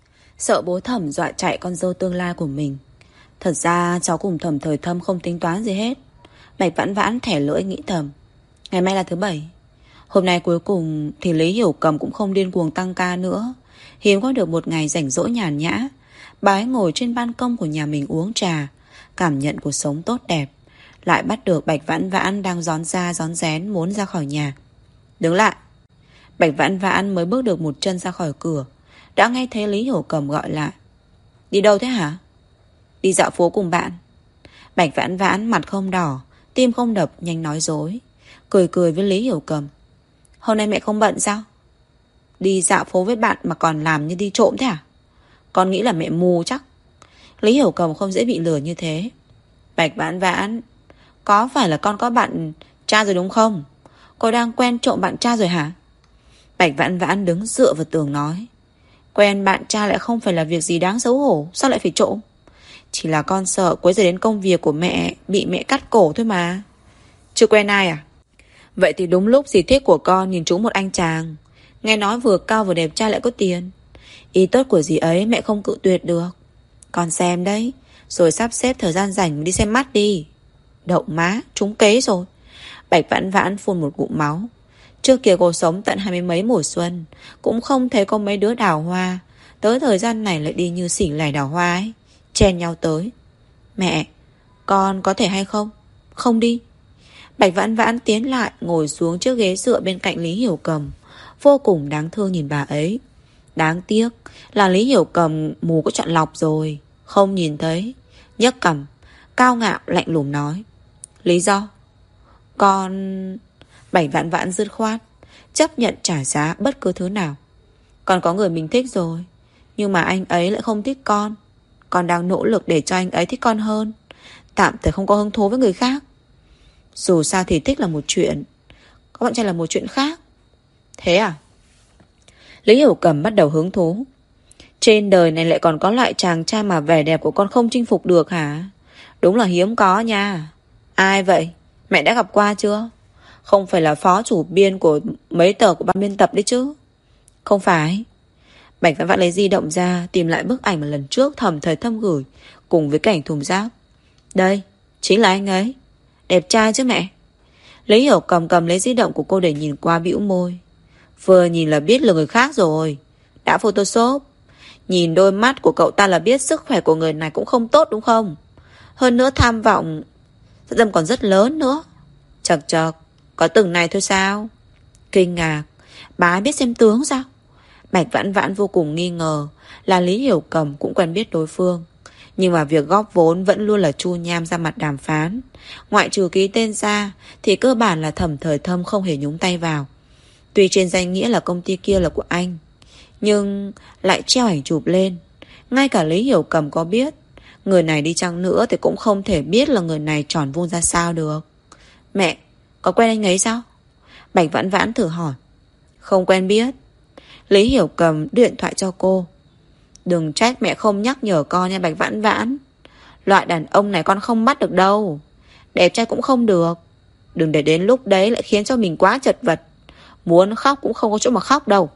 sợ bố Thẩm dọa chạy con dâu tương lai của mình. Thật ra cháu cùng Thẩm Thời Thâm không tính toán gì hết. Bạch Vãn Vãn thẻ lưỡi nghĩ thầm, ngày mai là thứ bảy, hôm nay cuối cùng thì Lý Hiểu Cầm cũng không điên cuồng tăng ca nữa. Hiếm có được một ngày rảnh rỗi nhàn nhã, bà ấy ngồi trên ban công của nhà mình uống trà, cảm nhận cuộc sống tốt đẹp. Lại bắt được Bạch Vãn Vãn đang rón ra rón rén muốn ra khỏi nhà. Đứng lại. Bạch Vãn Vãn mới bước được một chân ra khỏi cửa, đã nghe thấy Lý Hiểu Cầm gọi lại. Đi đâu thế hả? Đi dạo phố cùng bạn. Bạch Vãn Vãn mặt không đỏ, tim không đập, nhanh nói dối, cười cười với Lý Hiểu Cầm. Hôm nay mẹ không bận sao? Đi dạo phố với bạn mà còn làm như đi trộm thế à? Con nghĩ là mẹ mù chắc. Lý Hiểu Cầm không dễ bị lừa như thế. Bạch Vãn Vãn, có phải là con có bạn trai rồi đúng không? Cô đang quen trộm bạn trai rồi hả? Bạch Vãn Vãn đứng dựa vào tường nói, quen bạn trai lại không phải là việc gì đáng xấu hổ, sao lại phải trộm? Chỉ là con sợ quấy rầy đến công việc của mẹ, bị mẹ cắt cổ thôi mà. Chưa quen ai à? Vậy thì đúng lúc dì Thiết của con nhìn trúng một anh chàng, nghe nói vừa cao vừa đẹp trai lại có tiền. Ý tốt của dì ấy mẹ không cự tuyệt được. Con xem đấy, rồi sắp xếp thời gian rảnh đi xem mắt đi. Đậu má, trúng kế rồi. Bạch Vãn Vãn phun một ngụm máu. Trước kia cô sống tận hai mươi mấy mùa xuân, cũng không thấy có mấy đứa đào hoa, tới thời gian này lại đi như xỉn lẻ đào hoa ấy, chen nhau tới. Mẹ, con có thể hay không? Không đi. Bạch Vãn Vãn tiến lại ngồi xuống chiếc ghế dựa bên cạnh Lý Hiểu Cầm, vô cùng đáng thương nhìn bà ấy. Đáng tiếc là Lý Hiểu Cầm mù có chọn lọc rồi, không nhìn thấy, nhấc cằm, cao ngạo lạnh lùng nói. Lý do? Con... Bạch Vãn Vãn dứt khoát, chấp nhận trả giá bất cứ thứ nào. Con có người mình thích rồi, nhưng mà anh ấy lại không thích con. Con đang nỗ lực để cho anh ấy thích con hơn, tạm thời không có hứng thú với người khác. Dù sao thì thích là một chuyện, có bạn trai là một chuyện khác. Thế à? Lý Hiểu Cầm bắt đầu hứng thú. Trên đời này lại còn có loại chàng trai mà vẻ đẹp của con không chinh phục được hả? Đúng là hiếm có nha. Ai vậy? Mẹ đã gặp qua chưa? Không phải là phó chủ biên của mấy tờ của ban biên tập đấy chứ? Không phải. Bạch Vãn Vãn lấy di động ra, tìm lại bức ảnh mà lần trước Thẩm Thời Thâm gửi, cùng với cảnh thùng rác. Đây, chính là anh ấy. Đẹp trai chứ mẹ? Lý Hiểu Cầm cầm lấy di động của cô để nhìn qua, bĩu môi. Vừa nhìn là biết là người khác rồi. Đã photoshop. Nhìn đôi mắt của cậu ta là biết sức khỏe của người này cũng không tốt đúng không? Hơn nữa tham vọng dâm còn rất lớn nữa. Chật chật, có từng này thôi sao? Kinh ngạc, bà ấy biết xem tướng sao? Bạch Vãn Vãn vô cùng nghi ngờ là Lý Hiểu Cầm cũng quen biết đối phương. Nhưng mà việc góp vốn vẫn luôn là Chu Nham ra mặt đàm phán. Ngoại trừ ký tên ra thì cơ bản là Thẩm Thời Thâm không hề nhúng tay vào. Tuy trên danh nghĩa là công ty kia là của anh, nhưng lại treo ảnh chụp lên. Ngay cả Lý Hiểu Cầm có biết, người này đi chăng nữa thì cũng không thể biết là người này tròn vuông ra sao được. Mẹ, có quen anh ấy sao? Bạch Vãn Vãn thử hỏi. Không quen biết. Lý Hiểu Cầm đưa điện thoại cho cô. Đừng trách mẹ không nhắc nhở con nha Bạch Vãn Vãn. Loại đàn ông này con không bắt được đâu. Đẹp trai cũng không được. Đừng để đến lúc đấy lại khiến cho mình quá chật vật. Muốn khóc cũng không có chỗ mà khóc đâu.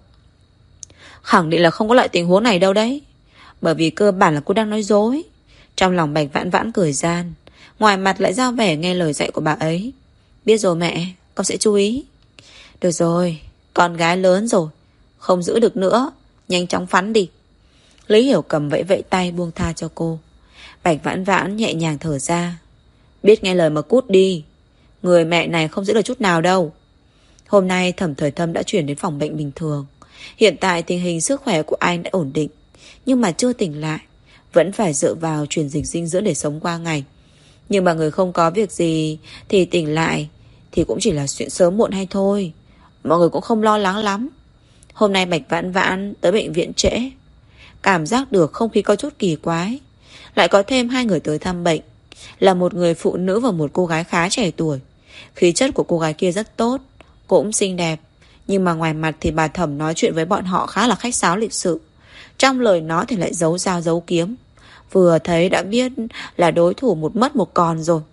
Khẳng định là không có loại tình huống này đâu đấy. Bởi vì cơ bản là cô đang nói dối. Trong lòng Bạch Vãn Vãn cười gian, ngoài mặt lại ra vẻ nghe lời dạy của bà ấy. Biết rồi mẹ, con sẽ chú ý. Được rồi, con gái lớn rồi, không giữ được nữa, nhanh chóng phắn đi. Lý Hiểu Cầm vẫy vẫy tay buông tha cho cô. Bạch Vãn Vãn nhẹ nhàng thở ra. Biết nghe lời mà cút đi. Người mẹ này không giữ được chút nào đâu. Hôm nay Thẩm Thời Thâm đã chuyển đến phòng bệnh bình thường. Hiện tại tình hình sức khỏe của anh đã ổn định, nhưng mà chưa tỉnh lại, vẫn phải dựa vào truyền dịch dinh dưỡng để sống qua ngày. Nhưng mà người không có việc gì thì tỉnh lại thì cũng chỉ là chuyện sớm muộn hay thôi. Mọi người cũng không lo lắng lắm. Hôm nay Bạch Vãn Vãn tới bệnh viện trễ, cảm giác được không khí có chút kỳ quái. Lại có thêm hai người tới thăm bệnh, là một người phụ nữ và một cô gái khá trẻ tuổi. Khí chất của cô gái kia rất tốt, cũng xinh đẹp, nhưng mà ngoài mặt thì bà Thẩm nói chuyện với bọn họ khá là khách sáo lịch sự. Trong lời nói thì lại giấu dao giấu kiếm. Vừa thấy đã biết là đối thủ một mất một còn rồi.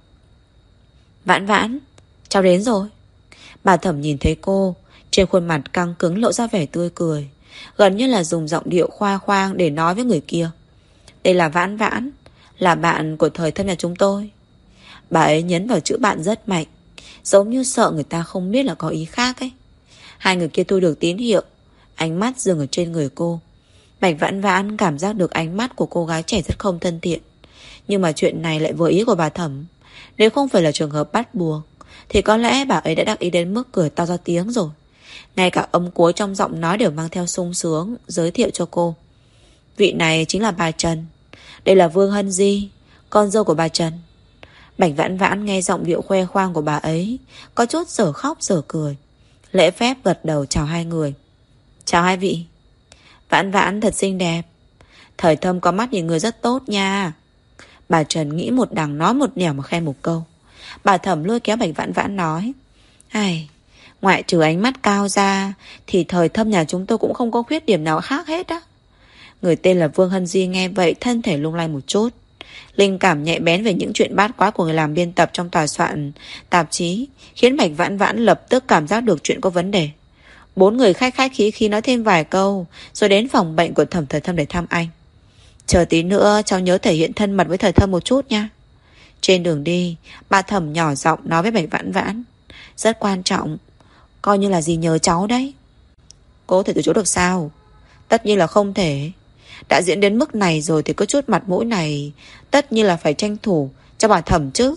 Vãn Vãn, cháu đến rồi. Bà Thẩm nhìn thấy cô, trên khuôn mặt căng cứng lộ ra vẻ tươi cười, gần như là dùng giọng điệu khoa khoang để nói với người kia. Đây là Vãn Vãn, là bạn của thời thân nhà chúng tôi. Bà ấy nhấn vào chữ bạn rất mạnh, giống như sợ người ta không biết là có ý khác ấy. Hai người kia thu được tín hiệu, ánh mắt dừng ở trên người cô. Bạch Vãn Vãn cảm giác được ánh mắt của cô gái trẻ rất không thân thiện. Nhưng mà chuyện này lại vừa ý của bà Thẩm. Nếu không phải là trường hợp bắt buộc thì có lẽ bà ấy đã đắc ý đến mức cười to ra tiếng rồi. Ngay cả âm cuối trong giọng nói đều mang theo sung sướng, giới thiệu cho cô. Vị này chính là bà Trần. Đây là Vương Hân Di, con dâu của bà Trần. Bạch Vãn Vãn nghe giọng điệu khoe khoang của bà ấy, có chút dở khóc dở cười. Lễ phép gật đầu chào hai người. Chào hai vị. Vãn Vãn thật xinh đẹp. Thời Thâm có mắt nhìn người rất tốt nha. Bà Trần nghĩ một đằng nói một nẻo mà khen một câu. Bà Thẩm lôi kéo Bạch Vãn Vãn nói, ai, ngoại trừ ánh mắt cao ra thì Thời Thâm nhà chúng tôi cũng không có khuyết điểm nào khác hết á. Người tên là Vương Hân Di nghe vậy thân thể lung lay một chút. Linh cảm nhạy bén về những chuyện bát quái của người làm biên tập trong tòa soạn tạp chí khiến Bạch Vãn Vãn lập tức cảm giác được chuyện có vấn đề. Bốn người khách khách khí khí nói thêm vài câu, rồi đến phòng bệnh của Thẩm Thời Thâm để thăm anh. Chờ tí nữa cháu nhớ thể hiện thân mật với Thời Thâm một chút nha. Trên đường đi, bà Thẩm nhỏ giọng nói với Bạch Vãn Vãn, rất quan trọng, coi như là gì nhớ cháu đấy. Cô thể từ chối được sao? Tất nhiên là không thể. Đã diễn đến mức này rồi thì có chút mặt mũi này tất nhiên là phải tranh thủ cho bà Thẩm chứ.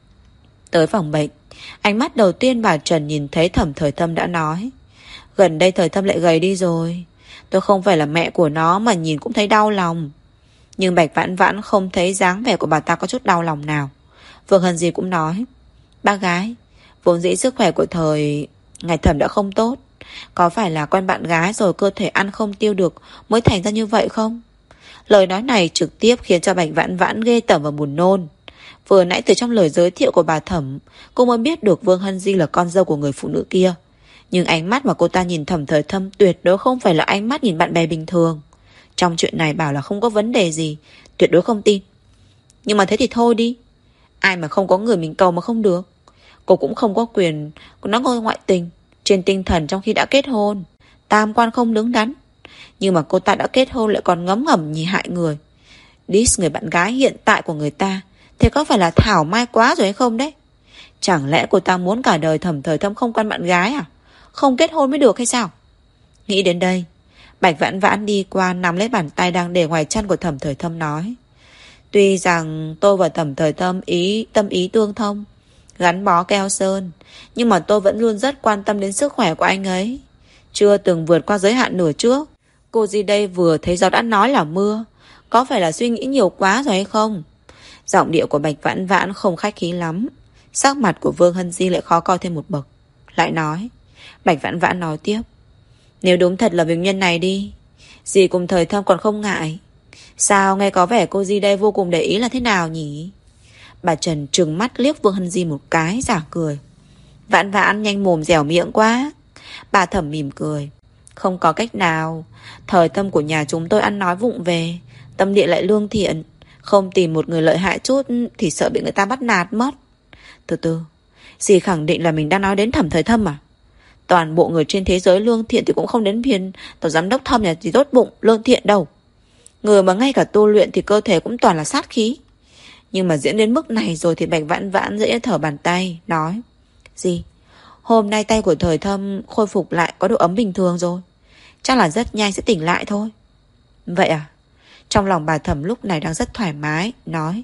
Tới phòng bệnh, ánh mắt đầu tiên bà Trần nhìn thấy Thẩm Thời Thâm đã nói, gần đây Thời Thâm lại gầy đi rồi. Tôi không phải là mẹ của nó mà nhìn cũng thấy đau lòng. Nhưng Bạch Vãn Vãn không thấy dáng vẻ của bà ta có chút đau lòng nào. Vương Hân Di cũng nói, bác gái, vốn dĩ sức khỏe của Thời ngài Thẩm đã không tốt. Có phải là quen bạn gái rồi cơ thể ăn không tiêu được mới thành ra như vậy không? Lời nói này trực tiếp khiến cho Bạch Vãn Vãn ghê tởm và buồn nôn. Vừa nãy từ trong lời giới thiệu của bà Thẩm, cô mới biết được Vương Hân Di là con dâu của người phụ nữ kia. Nhưng ánh mắt mà cô ta nhìn Thẩm Thời Thâm tuyệt đối không phải là ánh mắt nhìn bạn bè bình thường. Trong chuyện này bảo là không có vấn đề gì, tuyệt đối không tin. Nhưng mà thế thì thôi đi. Ai mà không có người mình cầu mà không được. Cô cũng không có quyền nói ngôi ngoại tình trên tinh thần trong khi đã kết hôn. Tam quan không đứng đắn. Nhưng mà cô ta đã kết hôn lại còn ngấm ngầm nhì hại người. Diss người bạn gái hiện tại của người ta, thế có phải là thảo mai quá rồi hay không đấy? Chẳng lẽ cô ta muốn cả đời Thẩm Thời Thâm không quen bạn gái à? Không kết hôn mới được hay sao? Nghĩ đến đây, Bạch Vãn Vãn đi qua nắm lấy bàn tay đang để ngoài chân của Thẩm Thời Thâm nói, tuy rằng tôi và Thẩm Thời Thâm ý tâm ý tương thông, gắn bó keo sơn, nhưng mà tôi vẫn luôn rất quan tâm đến sức khỏe của anh ấy. Chưa từng vượt qua giới hạn nửa trước. Cô gì đây vừa thấy gió đã nói là mưa. Có phải là suy nghĩ nhiều quá rồi hay không? Giọng điệu của Bạch Vãn Vãn không khách khí lắm. Sắc mặt của Vương Hân Di lại khó coi thêm một bậc. Lại nói, Bạch Vãn Vãn nói tiếp, nếu đúng thật là việc nhân này đi, dì cùng Thời Thâm còn không ngại. Sao nghe có vẻ cô Di đây vô cùng để ý là thế nào nhỉ? Bà Trần trừng mắt liếc Vương Hân Di một cái, giả cười. Vãn Vãn nhanh mồm dẻo miệng quá. Bà Thẩm mỉm cười, không có cách nào. Thời Thâm của nhà chúng tôi ăn nói vụng về, tâm địa lại lương thiện, không tìm một người lợi hại chút thì sợ bị người ta bắt nạt mất. Từ từ, dì khẳng định là mình đang nói đến Thẩm Thời Thâm à? Toàn bộ người trên thế giới lương thiện thì cũng không đến phiên tổng giám đốc Thâm nhà gì tốt bụng lương thiện đâu. Người mà ngay cả tu luyện thì cơ thể cũng toàn là sát khí. Nhưng mà diễn đến mức này rồi thì Bạch Vãn Vãn dễ thở bàn tay, nói, gì? Hôm nay tay của Thời Thâm khôi phục lại có độ ấm bình thường rồi. Chắc là rất nhanh sẽ tỉnh lại thôi. Vậy à? Trong lòng bà Thẩm lúc này đang rất thoải mái, nói,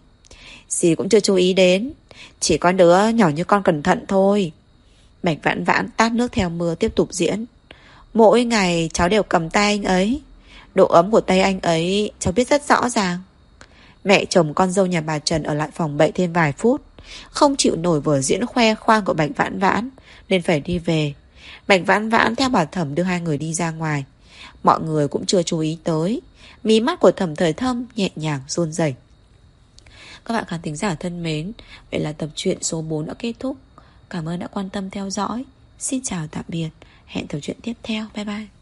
dì cũng chưa chú ý đến, chỉ có đứa nhỏ như con cẩn thận thôi. Bạch Vãn Vãn tát nước theo mưa tiếp tục diễn. Mỗi ngày cháu đều cầm tay anh ấy, độ ấm của tay anh ấy cháu biết rất rõ ràng. Mẹ chồng con dâu nhà bà Trần ở lại phòng bệnh thêm vài phút. Không chịu nổi vở diễn khoe khoang của Bạch Vãn Vãn nên phải đi về. Bạch Vãn Vãn theo bà Thẩm đưa hai người đi ra ngoài. Mọi người cũng chưa chú ý tới. Mí mắt của Thẩm Thời Thâm nhẹ nhàng run rẩy. Các bạn khán thính giả thân mến, vậy là tập truyện số bốn đã kết thúc. Cảm ơn đã quan tâm theo dõi. Xin chào tạm biệt. Hẹn tập truyện tiếp theo. Bye bye.